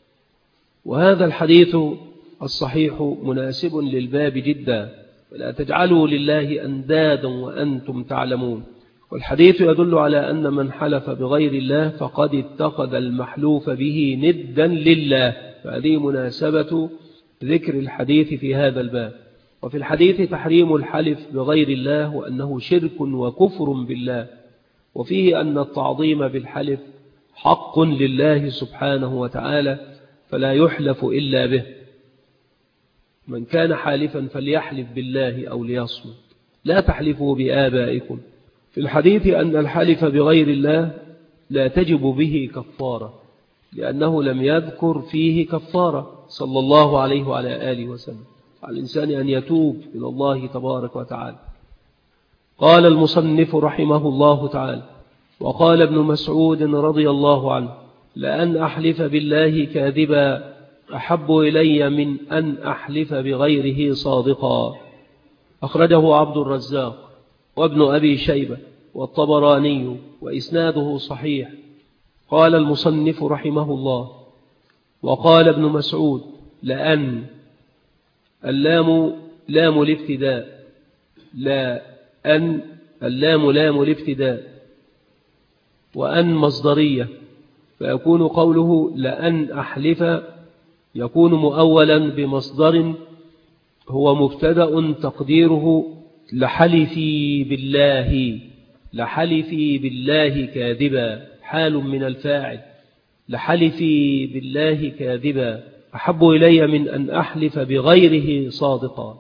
وهذا الحديث الصحيح مناسب للباب جدا، فلا تجعلوا لله أندادا وأنتم تعلمون. والحديث يدل على أن من حلف بغير الله فقد اتخذ المحلوف به ندا لله، فهذه مناسبة ذكر الحديث في هذا الباب. وفي الحديث تحريم الحلف بغير الله وأنه شرك وكفر بالله، وفيه أن التعظيم بالحلف حق لله سبحانه وتعالى فلا يحلف إلا به. من كان حالفا فليحلف بالله أو ليصمت، لا تحلفوا بآبائكم. في الحديث أن الحلف بغير الله لا تجب به كفارة، لأنه لم يذكر فيه كفارة صلى الله عليه وعلى آله وسلم. على الإنسان أن يتوب إلى الله تبارك وتعالى. قال المصنف رحمه الله تعالى: وقال ابن مسعود رضي الله عنه: لأن أحلف بالله كاذبا أحب إلي من أن أحلف بغيره صادقا. أخرجه عبد الرزاق وابن أبي شيبة والطبراني وإسناده صحيح. قال المصنف رحمه الله: وقال ابن مسعود: لأن اللام لام الابتداء، لا أن اللام لام الابتداء، وأن مصدرية، فيكون قوله لأن أحلف يكون مؤولا بمصدر هو مبتدأ تقديره لحلفي بالله، لحلفي بالله كاذبا، حال من الفاعل، لحلفي بالله كاذبا أحب إلي من أن أحلف بغيره صادقا.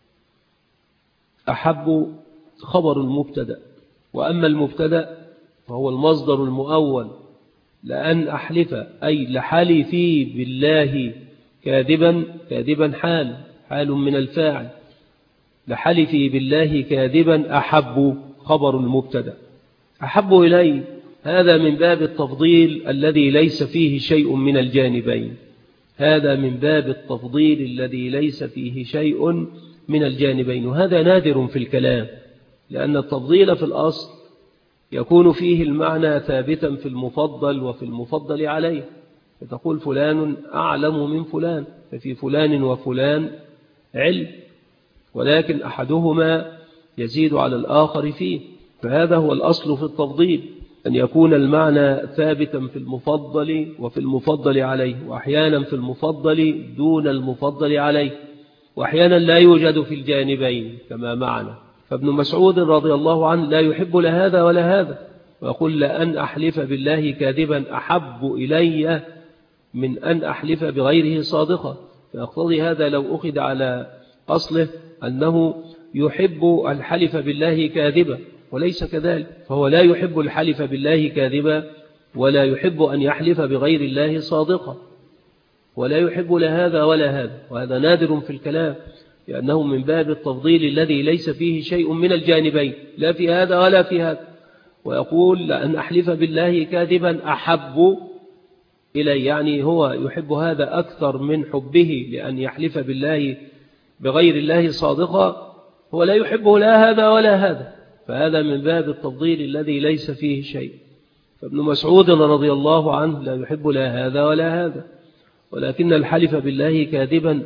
أحب خبر المبتدأ، وأما المبتدأ فهو المصدر المؤول. لأن أحلف أي لحلفي بالله كاذبا، كاذبا حال من الفاعل، لحلفي بالله كاذبا أحب خبر المبتدأ. أحب إلي هذا من باب التفضيل الذي ليس فيه شيء من الجانبين، هذا من باب التفضيل الذي ليس فيه شيء من الجانبين، وهذا نادر في الكلام، لأن التفضيل في الأصل يكون فيه المعنى ثابتا في المفضل وفي المفضل عليه، فتقول فلان أعلم من فلان، ففي فلان وفلان علم، ولكن أحدهما يزيد على الآخر فيه، فهذا هو الأصل في التفضيل، أن يكون المعنى ثابتا في المفضل وفي المفضل عليه، وأحيانا في المفضل دون المفضل عليه، وأحيانا لا يوجد في الجانبين كما معنا. فابن مسعود رضي الله عنه لا يحب لا هذا ولا هذا، ويقول لأن أحلف بالله كاذبا أحب إلي من أن أحلف بغيره صادقا، فيقتضي هذا لو أخذ على أصله أنه يحب الحلف بالله كاذبا، وليس كذلك، فهو لا يحب الحلف بالله كاذبا ولا يحب أن يحلف بغير الله صادقا، ولا يحب لا هذا ولا هذا، وهذا نادر في الكلام، لأنه من باب التفضيل الذي ليس فيه شيء من الجانبين، لا في هذا ولا في هذا. ويقول لأن أحلف بالله كاذبا أحب إلي، يعني هو يحب هذا أكثر من حبه لأن يحلف بالله بغير الله صادقا، هو لا يحبه لا هذا ولا هذا، فهذا من باب التفضيل الذي ليس فيه شيء. فابن مسعود رضي الله عنه لا يحب لا هذا ولا هذا، ولكن الحلف بالله كاذبا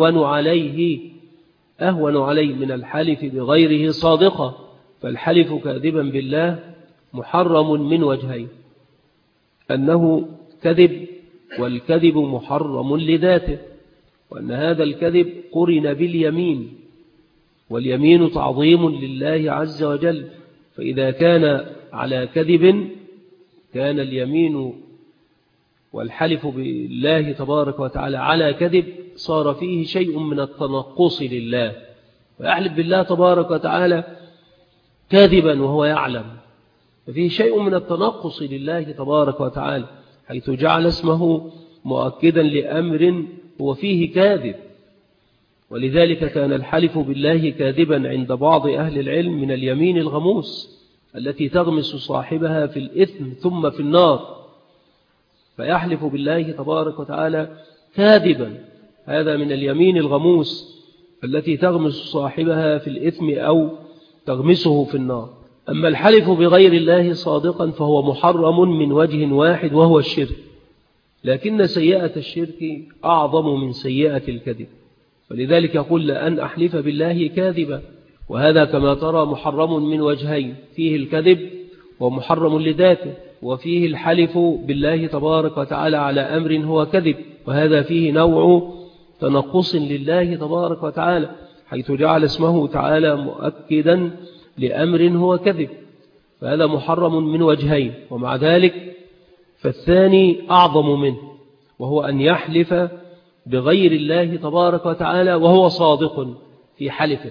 أهون عليه من الحلف بغيره صادقا، فالحلف كاذبا بالله محرم من وجهين: أنه كذب، والكذب محرم لذاته، وأن هذا الكذب قرن باليمين، واليمين تعظيم لله عز وجل، فإذا كان على كذب كان اليمين والحلف بالله تبارك وتعالى على كذب صار فيه شيء من التنقص لله، ويحلف بالله تبارك وتعالى كاذبا وهو يعلم، ففيه شيء من التنقص لله تبارك وتعالى، حيث جعل اسمه مؤكدا لأمر هو فيه كاذب. ولذلك كان الحلف بالله كاذبا عند بعض أهل العلم من اليمين الغموس التي تغمس صاحبها في الإثم ثم في النار، فيحلف بالله تبارك وتعالى كاذبا، هذا من اليمين الغموس التي تغمس صاحبها في الإثم أو تغمسه في النار. أما الحلف بغير الله صادقا فهو محرم من وجه واحد وهو الشرك، لكن سيئة الشرك أعظم من سيئة الكذب، فلذلك يقول لأن أحلف بالله كاذبا، وهذا كما ترى محرم من وجهين: فيه الكذب ومحرم لذاته، وفيه الحلف بالله تبارك وتعالى على أمر هو كذب، وهذا فيه نوع تنقص لله تبارك وتعالى، حيث جعل اسمه تعالى مؤكدا لأمر هو كذب، فهذا محرم من وجهين، ومع ذلك فالثاني أعظم منه، وهو أن يحلف بغير الله تبارك وتعالى وهو صادق في حلفه.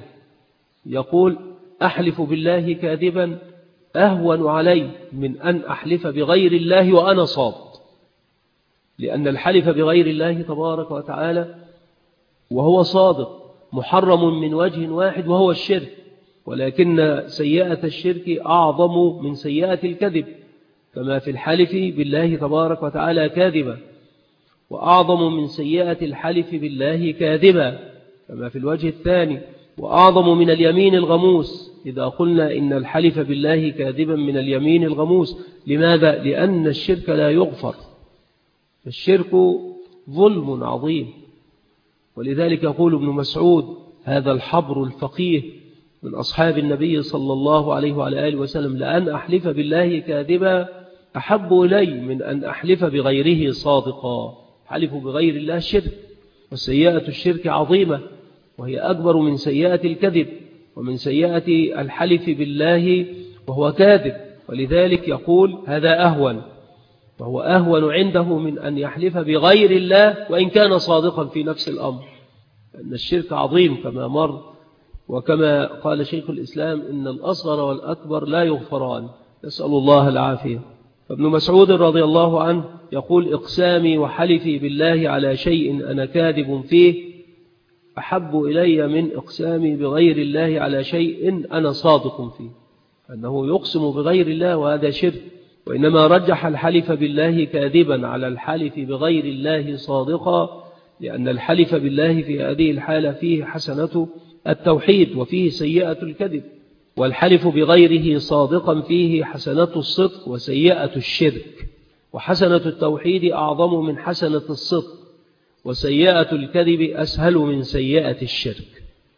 يقول أحلف بالله كاذبا أهون علي من أن أحلف بغير الله وأنا صادق، لأن الحلف بغير الله تبارك وتعالى وهو صادق محرم من وجه واحد وهو الشرك، ولكن سيئة الشرك أعظم من سيئة الكذب، كما في الحلف بالله تبارك وتعالى كاذبا، وأعظم من سيئة الحلف بالله كاذبا كما في الوجه الثاني، وأعظم من اليمين الغموس إذا قلنا إن الحلف بالله كاذبا من اليمين الغموس. لماذا؟ لأن الشرك لا يغفر، الشرك ظلم عظيم. ولذلك يقول ابن مسعود هذا الحبر الفقيه من أصحاب النبي صلى الله عليه وعلى آله وسلم: لأن أحلف بالله كاذبا أحب إلي من أن أحلف بغيره صادقا. حلف بغير الله شرك، وسيئة الشرك عظيمة، وهي أكبر من سيئة الكذب ومن سيئة الحلف بالله وهو كاذب. ولذلك يقول هذا أهون، وهو أهون عنده من أن يحلف بغير الله وإن كان صادقا في نفس الأمر، أن الشرك عظيم كما مر. وكما قال شيخ الإسلام إن الأصغر والأكبر لا يغفران، نسأل الله العافية. فابن مسعود رضي الله عنه يقول: إقسامي وحلفي بالله على شيء أنا كاذب فيه أحب إلي من إقسامي بغير الله على شيء أنا صادق فيه. أنه يقسم بغير الله وهذا شرك، وإنما رجح الحلف بالله كاذبا على الحلف بغير الله صادقا، لأن الحلف بالله في هذه الحالة فيه حسنة التوحيد وفيه سيئة الكذب، والحلف بغيره صادقا فيه حسنة الصدق وسيئة الشرك. وحسنة التوحيد أعظم من حسنة الصدق، وسيئة الكذب أسهل من سيئة الشرك.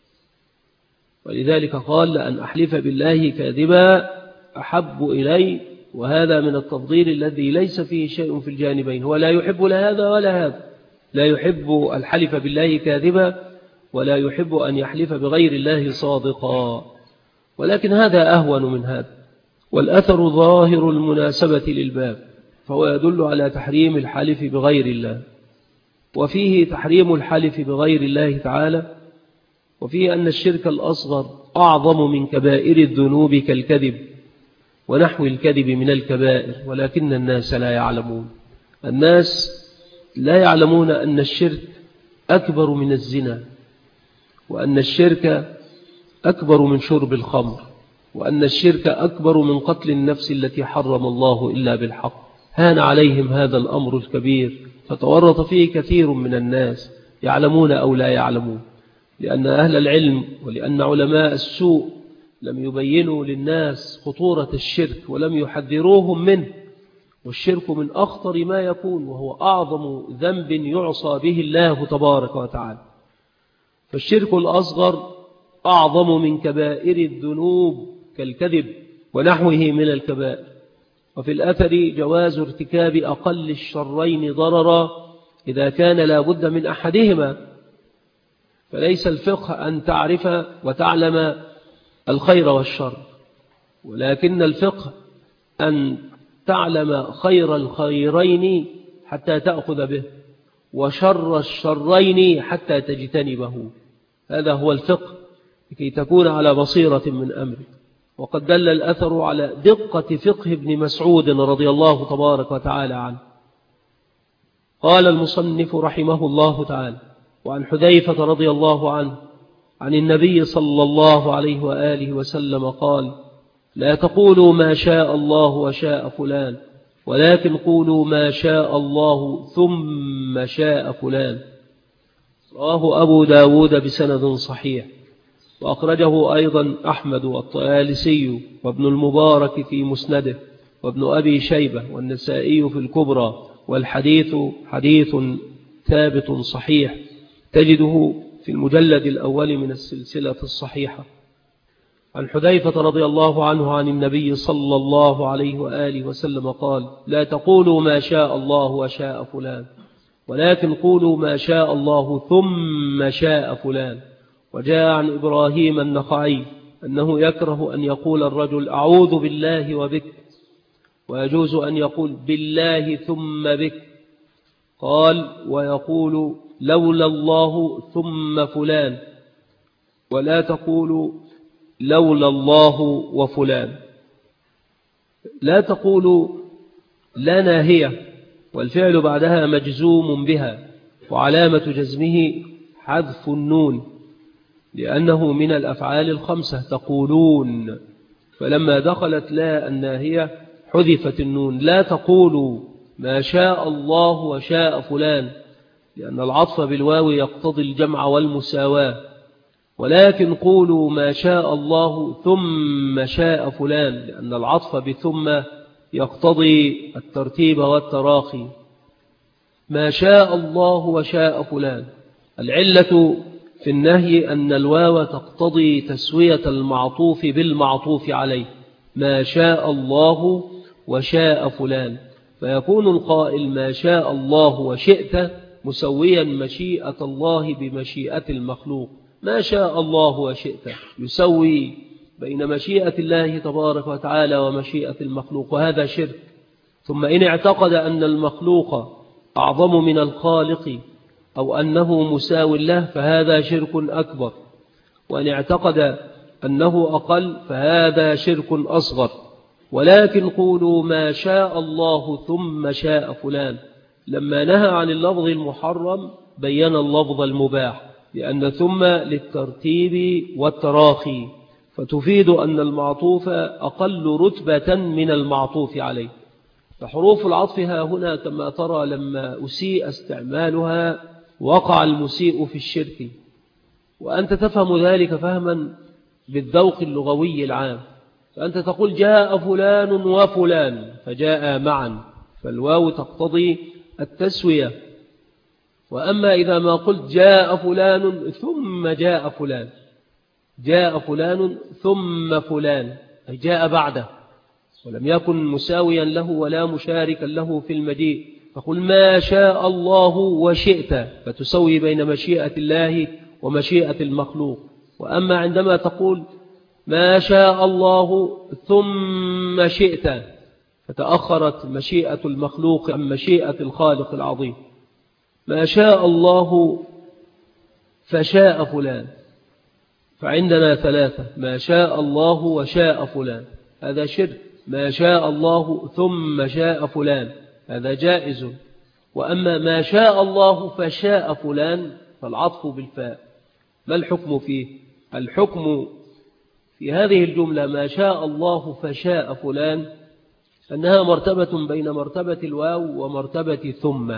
ولذلك قال: لأن أحلف بالله كاذبا أحب إلي. وهذا من التفضيل الذي ليس فيه شيء في الجانبين، هو لا يحب لا هذا ولا هذا، لا يحب الحلف بالله كاذبا ولا يحب أن يحلف بغير الله صادقا، ولكن هذا أهون من هذا. والأثر ظاهر المناسبة للباب، فهو يدل على تحريم الحلف بغير الله، وفيه تحريم الحلف بغير الله تعالى، وفيه أن الشرك الأصغر أعظم من كبائر الذنوب كالكذب ونحو الكذب من الكبائر، ولكن الناس لا يعلمون. الناس لا يعلمون أن الشرك أكبر من الزنا، وأن الشرك أكبر من شرب الخمر، وأن الشرك أكبر من قتل النفس التي حرم الله إلا بالحق. هان عليهم هذا الأمر الكبير، فتورط فيه كثير من الناس، يعلمون أو لا يعلمون، لأن أهل العلم ولأن علماء السوء لم يبينوا للناس خطورة الشرك ولم يحذروهم منه. والشرك من أخطر ما يكون، وهو أعظم ذنب يعصى به الله تبارك وتعالى. فالشرك الأصغر أعظم من كبائر الذنوب كالكذب ونحوه من الكبائر. وفي الأثر جواز ارتكاب أقل الشرين ضررا إذا كان لا بد من أحدهما. فليس الفقه أن تعرف وتعلم الخير والشر، ولكن الفقه أن تعلم خير الخيرين حتى تأخذ به، وشر الشرين حتى تجتنبه. هذا هو الفقه، لكي تكون على بصيرة من أمرك. وقد دل الأثر على دقة فقه ابن مسعود رضي الله تبارك وتعالى عنه. قال المصنف رحمه الله تعالى: وعن حذيفة رضي الله عنه عن النبي صلى الله عليه وآله وسلم قال: لا تقولوا ما شاء الله وشاء فلان، ولكن قولوا ما شاء الله ثم شاء فلان. رواه أبو داود بسند صحيح، وأخرجه أيضا أحمد والطيالسي وابن المبارك في مسنده وابن أبي شيبة والنسائي في الكبرى، والحديث حديث ثابت صحيح، تجده في المجلد الأول من السلسلة الصحيحة. عن حذيفة رضي الله عنه عن النبي صلى الله عليه وآله وسلم قال: لا تقولوا ما شاء الله وشاء فلان، ولكن قولوا ما شاء الله ثم شاء فلان. وجاء عن إبراهيم النخعي أنه يكره أن يقول الرجل أعوذ بالله وبك، ويجوز أن يقول بالله ثم بك. قال ويقول لولا الله ثم فلان، ولا تقول لولا الله وفلان. لا تقول لا ناهية والفعل بعدها مجزوم بها، وعلامة جزمه حذف النون لأنه من الأفعال الخمسة تقولون، فلما دخلت لا الناهية حذفت النون. لا تقولوا ما شاء الله وشاء فلان، لأن العطف بالواو يقتضي الجمع والمساواة، ولكن قولوا ما شاء الله ثم شاء فلان، لأن العطف بثم يقتضي الترتيب والتراخي. ما شاء الله وشاء فلان. العلة في النهي أن الواو تقتضي تسوية المعطوف بالمعطوف عليه، ما شاء الله وشاء فلان، فيكون القائل ما شاء الله وشئت مسويا مشيئة الله بمشيئة المخلوق. ما شاء الله وشئت يسوي بين مشيئة الله تبارك وتعالى ومشيئة المخلوق، وهذا شرك. ثم إن اعتقد أن المخلوق أعظم من الخالق أو أنه مساو له فهذا شرك أكبر، وإن اعتقد أنه أقل فهذا شرك أصغر. ولكن قولوا ما شاء الله ثم شاء فلان. لما نهى عن اللفظ المحرم بين اللفظ المباح، لأن ثم للترتيب والتراخي، فتفيد أن المعطوف أقل رتبة من المعطوف عليه. فحروف العطف ها هنا كما ترى لما أسيء استعمالها وقع المسيء في الشرك، وأنت تفهم ذلك فهما بالذوق اللغوي العام. فأنت تقول جاء فلان وفلان فجاء معا، فالواو تقتضي التسوية. وأما إذا ما قلت جاء فلان ثم جاء فلان، جاء فلان ثم فلان أي جاء بعده ولم يكن مساويا له ولا مشاركا له في المجيء، فقل ما شاء الله وشئت، فتسوي بين مشيئة الله ومشيئة المخلوق. وأما عندما تقول ما شاء الله ثم شئت، فتأخرت مشيئة المخلوق عن مشيئة الخالق العظيم. ما شاء الله فشاء فلان، فعندنا ثلاثة: ما شاء الله وشاء فلان، هذا شرك. ما شاء الله ثم شاء فلان، هذا جائز. وأما ما شاء الله فشاء فلان فالعطف بالفاء. ما الحكم فيه؟ الحكم في هذه الجملة ما شاء الله فشاء فلان أنها مرتبة بين مرتبة الواو ومرتبة ثم.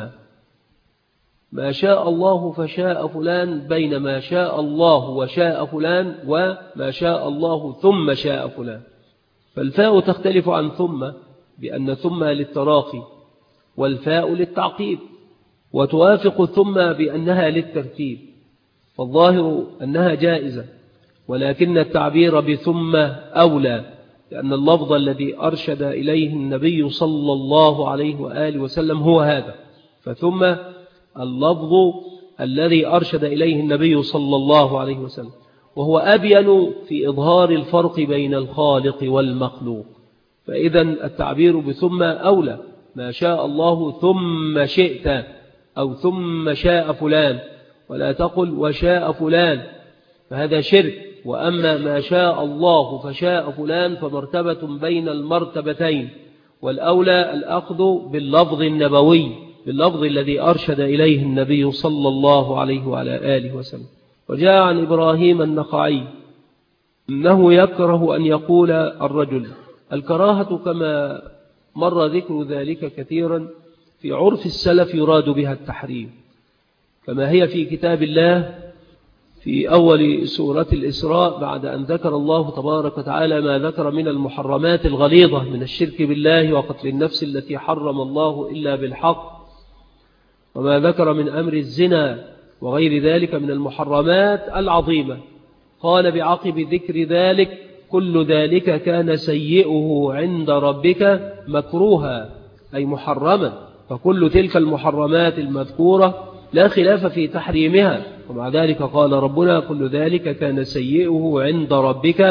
ما شاء الله فشاء فلان بين ما شاء الله وشاء فلان وما شاء الله ثم شاء فلان. فالفاء تختلف عن ثم بأن ثم للتراخي والفاء للتعقيب، وتوافق ثم بأنها للترتيب، فالظاهر أنها جائزة، ولكن التعبير بثم أولى، لأن اللفظ الذي أرشد إليه النبي صلى الله عليه وآله وسلم هو هذا. فثم اللفظ الذي أرشد إليه النبي صلى الله عليه وسلم، وهو أبين في إظهار الفرق بين الخالق والمخلوق. فإذا التعبير بثم أولى. ما شاء الله ثم شئت أو ثم شاء فلان، ولا تقل وشاء فلان، فهذا شرك. وأما ما شاء الله فشاء فلان فمرتبة بين المرتبتين، والأولى الأخذ باللفظ النبوي، باللفظ الذي أرشد إليه النبي صلى الله عليه وعلى آله وسلم. وجاء عن إبراهيم النخعي أنه يكره أن يقول الرجل. الكراهة كما مر ذكر ذلك كثيرا في عرف السلف يراد بها التحريم، كما هي في كتاب الله في أول سورة الإسراء بعد أن ذكر الله تبارك وتعالى ما ذكر من المحرمات الغليظة من الشرك بالله وقتل النفس التي حرم الله إلا بالحق، وما ذكر من أمر الزنا وغير ذلك من المحرمات العظيمة. قال بعقب ذكر ذلك كل ذلك كان سيئه عند ربك مكروها، أي محرما. فكل تلك المحرمات المذكورة لا خلاف في تحريمها، ومع ذلك قال ربنا كل ذلك كان سيئه عند ربك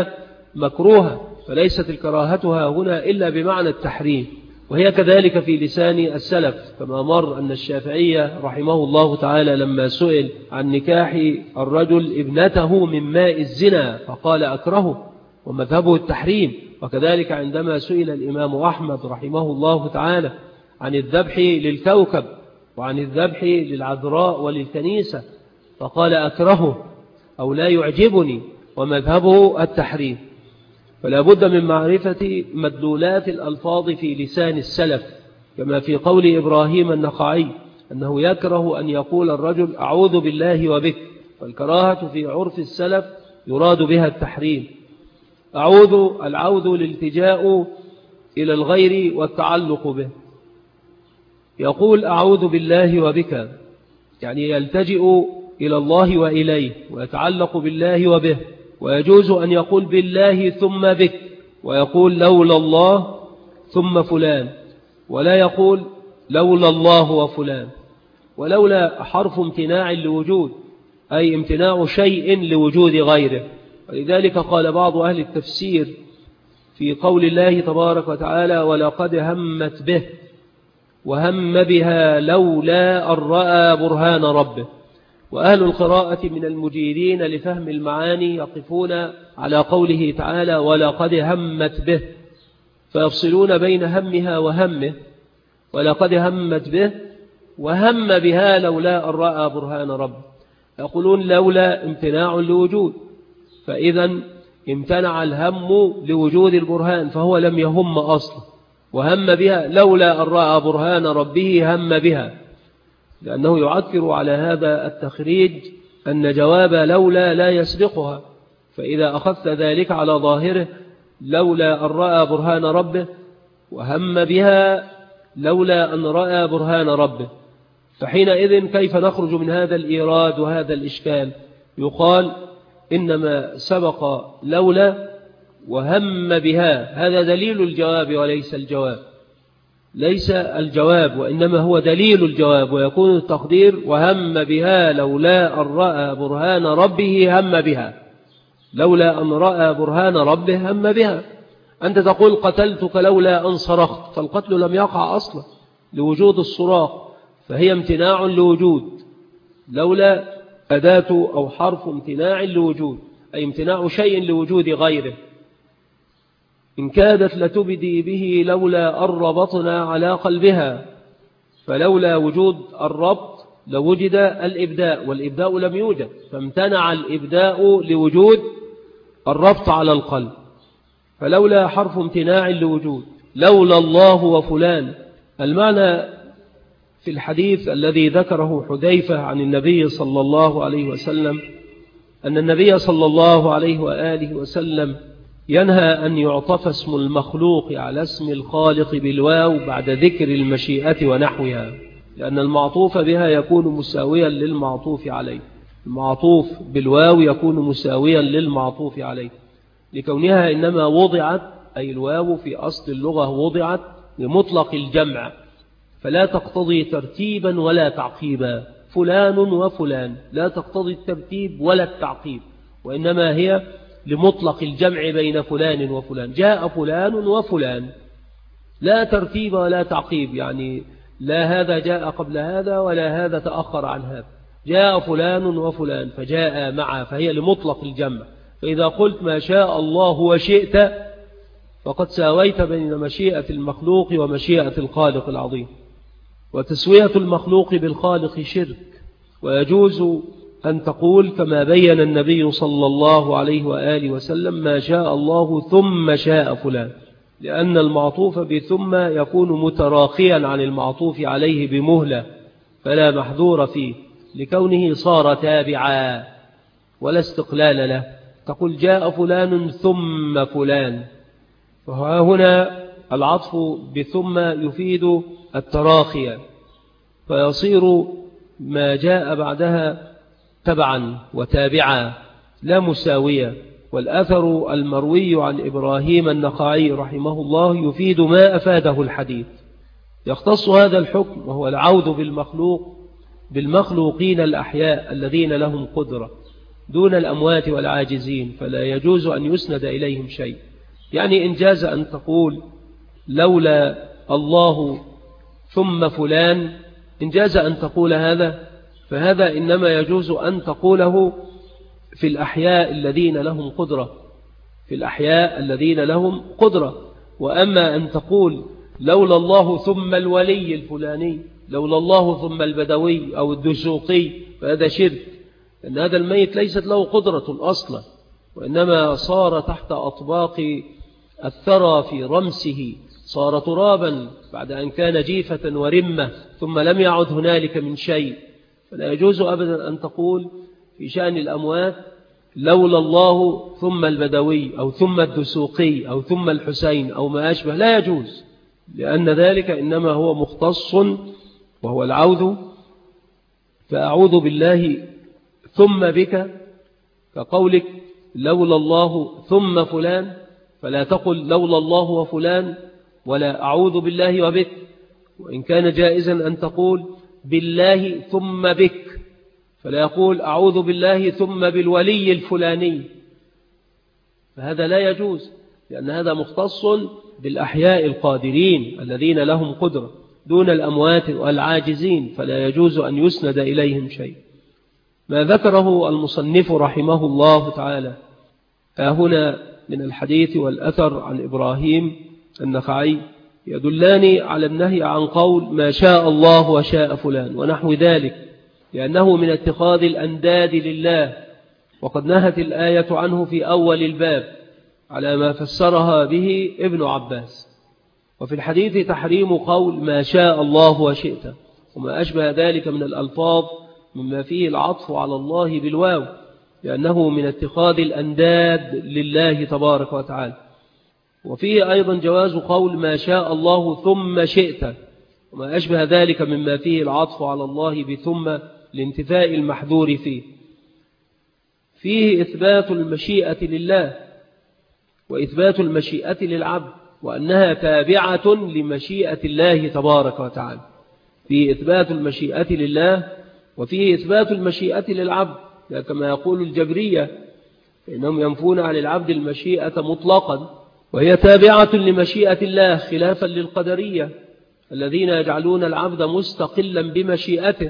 مكروهة، فليست الكراهتها هنا إلا بمعنى التحريم، وهي كذلك في لسان السلف، كما مر أن الشافعي رحمه الله تعالى لما سئل عن نكاح الرجل ابنته من ماء الزنا فقال أكرهه ومذهبه التحريم. وكذلك عندما سئل الإمام أحمد رحمه الله تعالى عن الذبح للكوكب وعن الذبح للعذراء وللكنيسة فقال أكرهه أو لا يعجبني ومذهبه التحريم. فلا بد من معرفة مدلولات الألفاظ في لسان السلف، كما في قول إبراهيم النخعي أنه يكره أن يقول الرجل أعوذ بالله وبك، فالكراهة في عرف السلف يراد بها التحريم. العوذ الالتجاء إلى الغير والتعلق به، يقول أعوذ بالله وبك يعني يلتجئ إلى الله وإليه ويتعلق بالله وبه. ويجوز أن يقول بالله ثم بك، ويقول لولا الله ثم فلان، ولا يقول لولا الله وفلان. ولولا حرف امتناع لوجود، أي امتناع شيء لوجود غيره. ولذلك قال بعض أهل التفسير في قول الله تبارك وتعالى ولقد همت به وهم بها لولا أن رأى برهان ربه. وأهل القراءة من المجيدين لفهم المعاني يقفون على قوله تعالى ولقد همت به، فيفصلون بين همها وهمه. ولقد همت به وهم بها لولا أن رأى برهان ربه، يقولون لولا امتناع لوجود، فإذا امتنع الهم لوجود البرهان فهو لم يهم أصلا، وهم بها لولا أن رأى برهان ربه هم بها، لأنه يعكر على هذا التخريج أن جواب لولا لا يسبقها. فإذا أخذت ذلك على ظاهره لولا أن رأى برهان ربه وهم بها لولا أن رأى برهان ربه، فحينئذ كيف نخرج من هذا الإيراد وهذا الإشكال؟ يقال إنما سبق لولا وهم بها، هذا دليل الجواب وليس الجواب، ليس الجواب وإنما هو دليل الجواب، ويكون التقدير وهم بها لولا أن رأى برهان ربه هم بها، لولا أن رأى برهان ربه هم بها. أنت تقول قتلتك لولا أن صرخت، فالقتل لم يقع أصلا لوجود الصراخ، فهي امتناع لوجود. لولا أداة أو حرف امتناع لوجود، أي امتناع شيء لوجود غيره. إن كادت لتبدي به لولا أن ربطنا على قلبها، فلولا وجود الربط لوجد الإبداء، والإبداء لم يوجد، فامتنع الإبداء لوجود الربط على القلب. فلولا حرف امتناع لوجود. لولا الله وفلان، المعنى في الحديث الذي ذكره حذيفة عن النبي صلى الله عليه وسلم أن النبي صلى الله عليه وآله وسلم ينهى أن يعطف اسم المخلوق على اسم الخالق بالواو بعد ذكر المشيئة ونحوها، لأن المعطوف بها يكون مساويا للمعطوف عليه، المعطوف بالواو يكون مساويا للمعطوف عليه، لكونها إنما وضعت، أي الواو في أصل اللغة وضعت لمطلق الجمع، فلا تقتضي ترتيبا ولا تعقيبا، فلان وفلان لا تقتضي الترتيب ولا التعقيب، وإنما هي لمطلق الجمع بين فلان وفلان. جاء فلان وفلان، لا ترتيب ولا تعقيب، يعني لا هذا جاء قبل هذا ولا هذا تأخر عن هذا، جاء فلان وفلان فجاء معا، فهي لمطلق الجمع. فإذا قلت ما شاء الله وشئت فقد ساويت بين مشيئة المخلوق ومشيئة الخالق العظيم. وتسوية المخلوق بالخالق شرك، ويجوز أن تقول كما بين النبي صلى الله عليه وآله وسلم ما شاء الله ثم شاء فلان، لأن المعطوف بثم يكون متراخيا عن المعطوف عليه بمهلة، فلا محذور فيه لكونه صار تابعا ولا استقلال له. تقول جاء فلان ثم فلان، وهنا العطف بثم يفيد التراخي، فيصير ما جاء بعدها تبعا وتابعا لا مساوية. والأثر المروي عن إبراهيم النخعي رحمه الله يفيد ما أفاده الحديث. يختص هذا الحكم وهو العود بالمخلوقين الأحياء الذين لهم قدرة، دون الأموات والعاجزين، فلا يجوز أن يسند إليهم شيء. يعني إن جاز أن تقول لولا الله ثم فلان، إن جاز أن تقول هذا، فهذا إنما يجوز أن تقوله في الأحياء الذين لهم قدرة، في الأحياء الذين لهم قدرة. وأما أن تقول لولا الله ثم الولي الفلاني، لولا الله ثم البدوي أو الدسوقي، فهذا شرك، لأن هذا الميت ليست له قدرة أصلا، وإنما صار تحت أطباق الثرى في رمسه، صار ترابا بعد أن كان جيفة ورمة، ثم لم يعد هنالك من شيء. فلا يجوز أبدا أن تقول في شأن الأموات لولا الله ثم البدوي أو ثم الدسوقي أو ثم الحسين أو ما أشبه، لا يجوز، لأن ذلك إنما هو مختص وهو العوذ. فأعوذ بالله ثم بك، كقولك لولا الله ثم فلان، فلا تقل لولا الله وفلان ولا أعوذ بالله وبك. وإن كان جائزا أن تقول بالله ثم بك، فلا يقول أعوذ بالله ثم بالولي الفلاني، فهذا لا يجوز، لأن هذا مختص بالأحياء القادرين الذين لهم قدرة دون الأموات والعاجزين، فلا يجوز أن يسند إليهم شيء. ما ذكره المصنف رحمه الله تعالى هنا من الحديث والأثر عن إبراهيم النخعي يدلان على النهي عن قول ما شاء الله وشاء فلان ونحو ذلك، لأنه من اتخاذ الأنداد لله، وقد نهت الآية عنه في أول الباب على ما فسرها به ابن عباس. وفي الحديث تحريم قول ما شاء الله وشئت وما أشبه ذلك من الألفاظ مما فيه العطف على الله بالواو، لأنه من اتخاذ الأنداد لله تبارك وتعالى. وفيه أيضا جواز قول ما شاء الله ثم شئت وما أشبه ذلك مما فيه العطف على الله بثم لانتفاء المحذور فيه. فيه إثبات المشيئة لله وإثبات المشيئة للعبد، وأنها تابعة لمشيئة الله تبارك وتعالى. فيه إثبات المشيئة لله وفيه إثبات المشيئة للعبد، كما يقول الجبرية فإنهم ينفون عن العبد المشيئة مطلقا، وهي تابعة لمشيئة الله، خلافا للقدرية الذين يجعلون العبد مستقلا بمشيئته.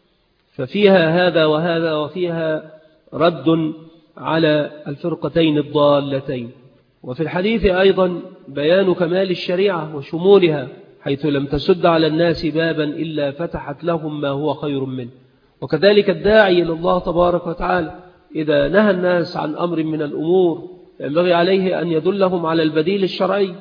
ففيها هذا وهذا، وفيها رد على الفرقتين الضالتين. وفي الحديث أيضا بيان كمال الشريعة وشمولها، حيث لم تسد على الناس بابا إلا فتحت لهم ما هو خير منه. وكذلك الداعي إلى الله تبارك وتعالى إذا نهى الناس عن أمر من الأمور ينبغي عليه أن يدلهم على البديل الشرعي،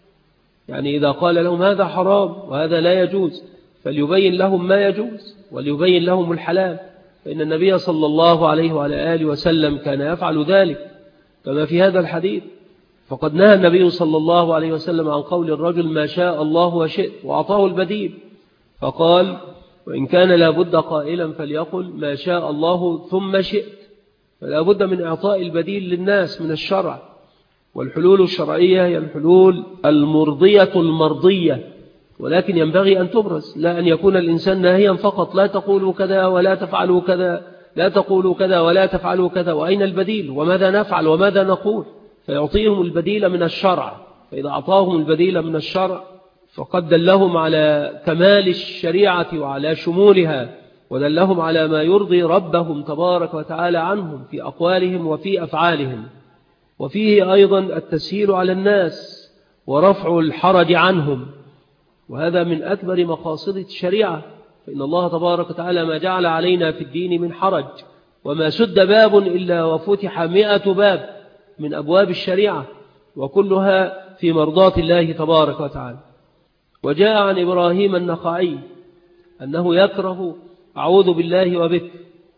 يعني إذا قال لهم هذا حرام وهذا لا يجوز فليبين لهم ما يجوز وليبين لهم الحلال، فإن النبي صلى الله عليه وعلى آله وسلم كان يفعل ذلك كما في هذا الحديث. فقد نهى النبي صلى الله عليه وسلم عن قول الرجل ما شاء الله وشئت، وأعطاه البديل فقال وإن كان لابد قائلا فليقل ما شاء الله ثم شئت. فلا بد من إعطاء البديل للناس من الشرع، والحلول الشرعية هي الحلول المرضية المرضية، ولكن ينبغي أن تبرز، لا أن يكون الإنسان ناهيا فقط لا تقولوا كذا ولا تفعلوا كذا، لا تقولوا كذا ولا تفعلوا كذا، وأين البديل وماذا نفعل وماذا نقول، فيعطيهم البديل من الشرع. فإذا أعطاهم البديل من الشرع فقد دلهم على كمال الشريعة وعلى شمولها، ودلهم على ما يرضي ربهم تبارك وتعالى عنهم في أقوالهم وفي أفعالهم. وفيه أيضا التسهيل على الناس ورفع الحرج عنهم، وهذا من أكبر مقاصد الشريعة، فإن الله تبارك وتعالى ما جعل علينا في الدين من حرج، وما سد باب إلا وفتح 100 باب من أبواب الشريعة، وكلها في مرضاة الله تبارك وتعالى. وجاء عن إبراهيم النخعي أنه يكره أعوذ بالله وبك.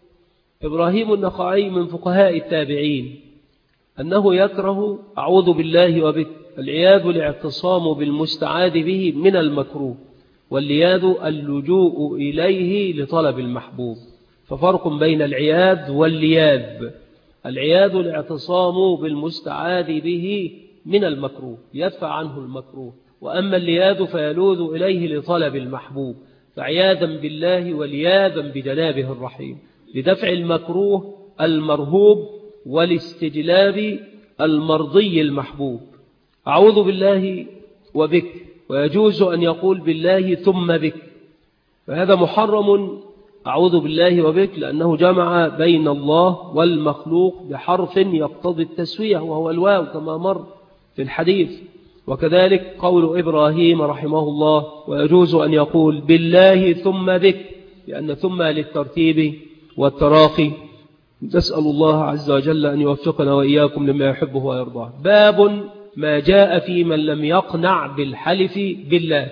إبراهيم النخعي من فقهاء التابعين، أنه يكره أعوذ بالله وبك. العياذ الاعتصام بالمستعاذ به من المكروه، واللياذ اللجوء إليه لطلب المحبوب. ففرق بين العياذ واللياذ. العياذ الاعتصام بالمستعاذ به من المكروه يدفع عنه المكروه، وأما اللياذ فيلوذ إليه لطلب المحبوب، فعياذا بالله ولياذا بجنابه الرحيم، لدفع المكروه المرهوب والاستجلاب المرضي المحبوب. أعوذ بالله وبك، ويجوز أن يقول بالله ثم بك، فهذا محرم. أعوذ بالله وبك لأنه جمع بين الله والمخلوق بحرف يقتضي التسوية وهو الواو كما مر في الحديث. وكذلك قول إبراهيم رحمه الله: ويجوز أن يقول بالله ثم بك، لأن ثم للترتيب والتراخي. نسأل الله عز وجل أن يوفقنا وإياكم لما يحبه ويرضاه. باب ما جاء في من لم يقنع بالحلف بالله.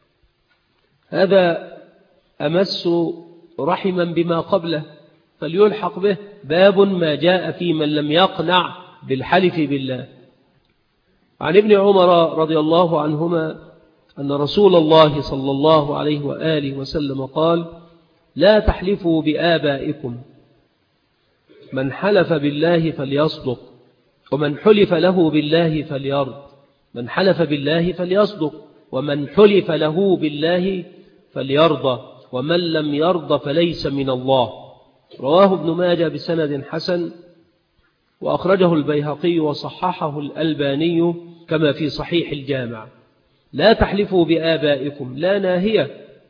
هذا أمس رحما بما قبله فليلحق به. باب ما جاء في من لم يقنع بالحلف بالله. عن ابن عمر رضي الله عنهما أن رسول الله صلى الله عليه وآله وسلم قال: لا تحلفوا بآبائكم، من حلف بالله فليصدق، ومن حلف له بالله فليرض. من حلف بالله فليصدق، ومن حلف له بالله فليرضى، ومن لم يرضى فليس من الله. رواه ابن ماجه بسند حسن، وأخرجه البيهقي وصححه الألباني كما في صحيح الجامع. لا تحلفوا بآبائكم، لا ناهية،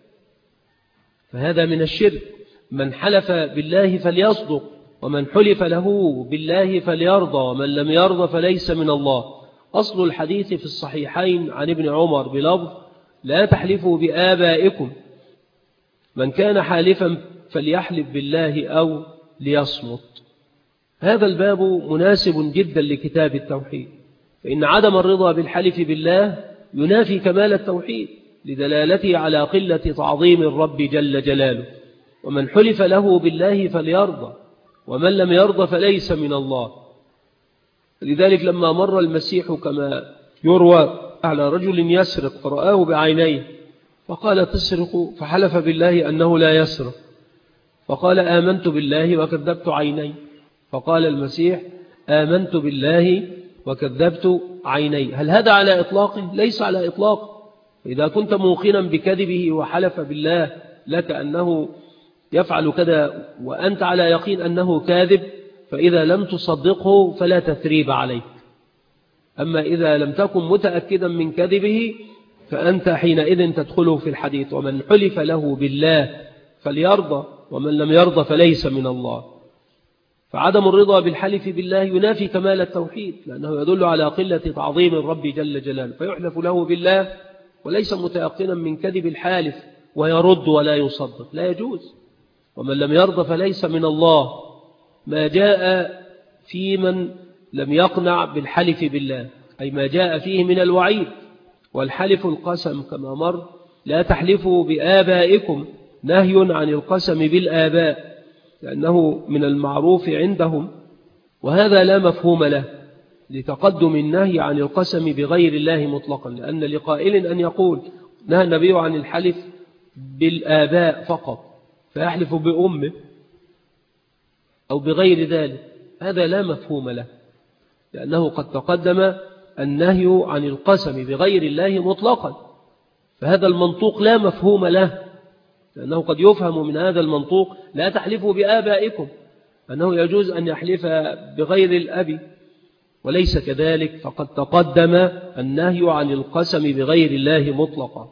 فهذا من الشرك. من حلف بالله فليصدق، ومن حلف له بالله فليرضى، ومن لم يرضى فليس من الله. أصل الحديث في الصحيحين عن ابن عمر بلفظ: لا تحلفوا بآبائكم، من كان حالفا فليحلف بالله أو ليصمت. هذا الباب مناسب جدا لكتاب التوحيد، فإن عدم الرضا بالحلف بالله ينافي كمال التوحيد لدلالته على قلة تعظيم الرب جل جلاله. ومن حلف له بالله فليرضى، ومن لم يرضى فليس من الله. لذلك لما مر المسيح كما يروى على رجل يسرق فرآه بعينيه فقال: تسرق؟ فحلف بالله أنه لا يسرق، فقال: آمنت بالله وكذبت عيني. فقال المسيح: آمنت بالله وكذبت عيني. هل هذا على إطلاقه؟ ليس على إطلاقه. إذا كنت موقنا بكذبه وحلف بالله لك أنه يفعل كذا وأنت على يقين أنه كاذب، فإذا لم تصدقه فلا تثريب عليك. أما إذا لم تكن متأكدا من كذبه فأنت حينئذ تدخله في الحديث: ومن حلف له بالله فليرضى، ومن لم يرضى فليس من الله. فعدم الرضا بالحلف بالله ينافي كمال التوحيد، لأنه يدل على قلة تعظيم الرب جل جلاله. فيحلف له بالله وليس متيقنا من كذب الحالف ويرد ولا يصدق، لا يجوز. ومن لم يرضى فليس من الله. ما جاء في من لم يقنع بالحلف بالله، أي ما جاء فيه من الوعيد. والحلف القسم كما مر: لا تحلفوا بآبائكم، نهي عن القسم بالآباء لأنه من المعروف عندهم، وهذا لا مفهوم له لتقدم النهي عن القسم بغير الله مطلقا، لأن لقائل أن يقول: نهى النبي عن الحلف بالآباء فقط، فيحلف بأمه أو بغير ذلك. هذا لا مفهوم له، لأنه قد تقدم النهي عن القسم بغير الله مطلقا، فهذا المنطوق لا مفهوم له، لأنه قد يفهم من هذا المنطوق: لا تحلفوا بآبائكم، أنه يجوز أن يحلف بغير الأب، وليس كذلك، فقد تقدم النهي عن القسم بغير الله مطلقا.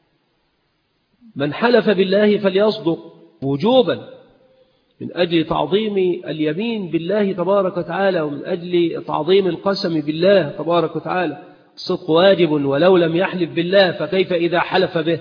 من حلف بالله فليصدق وجوبا من أجل تعظيم اليمين بالله تبارك وتعالى، ومن أجل تعظيم القسم بالله تبارك وتعالى. الصدق واجب ولو لم يحلف بالله، فكيف إذا حلف به؟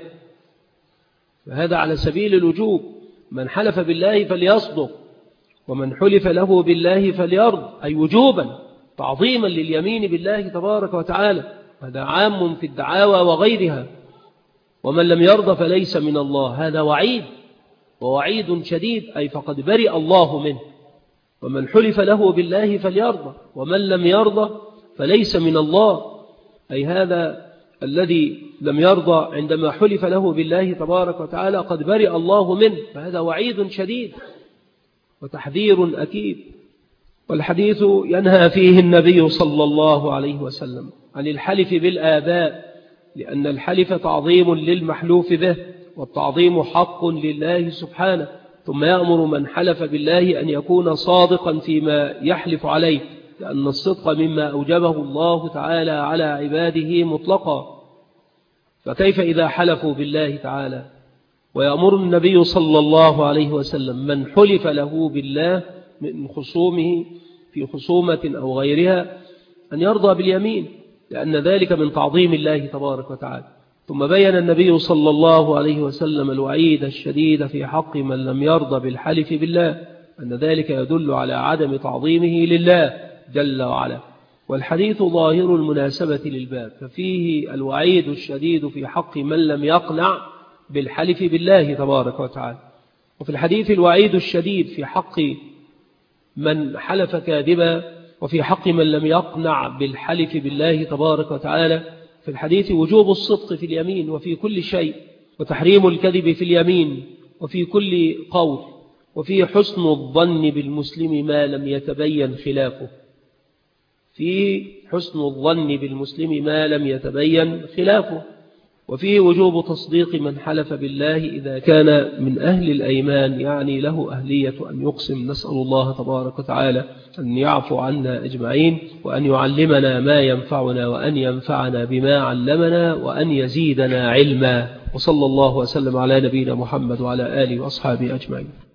فهذا على سبيل الوجوب. من حلف بالله فليصدق، ومن حلف له بالله فليرض، أي وجوبا تعظيما لليمين بالله تبارك وتعالى. هذا عام في الدعاوى وغيرها. ومن لم يرضى فليس من الله، هذا وعيد، ووعيد شديد، أي فقد برئ الله منه. ومن حلف له بالله فليرضى، ومن لم يرضى فليس من الله، أي هذا الذي لم يرضى عندما حلف له بالله تبارك وتعالى قد برئ الله منه، فهذا وعيد شديد وتحذير أكيد. والحديث ينهى فيه النبي صلى الله عليه وسلم عن الحلف بالآباء، لأن الحلف تعظيم للمحلوف به، والتعظيم حق لله سبحانه، ثم يأمر من حلف بالله أن يكون صادقا فيما يحلف عليه، لأن الصدق مما أوجبه الله تعالى على عباده مطلقا. فكيف إذا حلفوا بالله تعالى؟ ويأمر النبي صلى الله عليه وسلم من حلف له بالله من خصومه في خصومة أو غيرها أن يرضى باليمين، لأن ذلك من تعظيم الله تبارك وتعالى. ثم بين النبي صلى الله عليه وسلم الوعيد الشديد في حق من لم يرضى بالحلف بالله، أن ذلك يدل على عدم تعظيمه لله جل وعلا. والحديث ظاهر المناسبة للباب، ففيه الوعيد الشديد في حق من لم يقنع بالحلف بالله تبارك وتعالى، وفي الحديث الوعيد الشديد في حق من حلف كاذبا، وفي حق من لم يقنع بالحلف بالله تبارك وتعالى. في الحديث وجوب الصدق في اليمين وفي كل شيء، وتحريم الكذب في اليمين وفي كل قول، وفي حسن الظن بالمسلم ما لم يتبين خلافه، في حسن الظن بالمسلم ما لم يتبين خلافه، وفيه وجوب تصديق من حلف بالله إذا كان من أهل الأيمان، يعني له أهلية أن يقسم. نسأل الله تبارك وتعالى أن يعفو عنا أجمعين، وأن يعلمنا ما ينفعنا، وأن ينفعنا بما علمنا، وأن يزيدنا علما. وصلى الله وسلم على نبينا محمد وعلى آله وأصحابه أجمعين.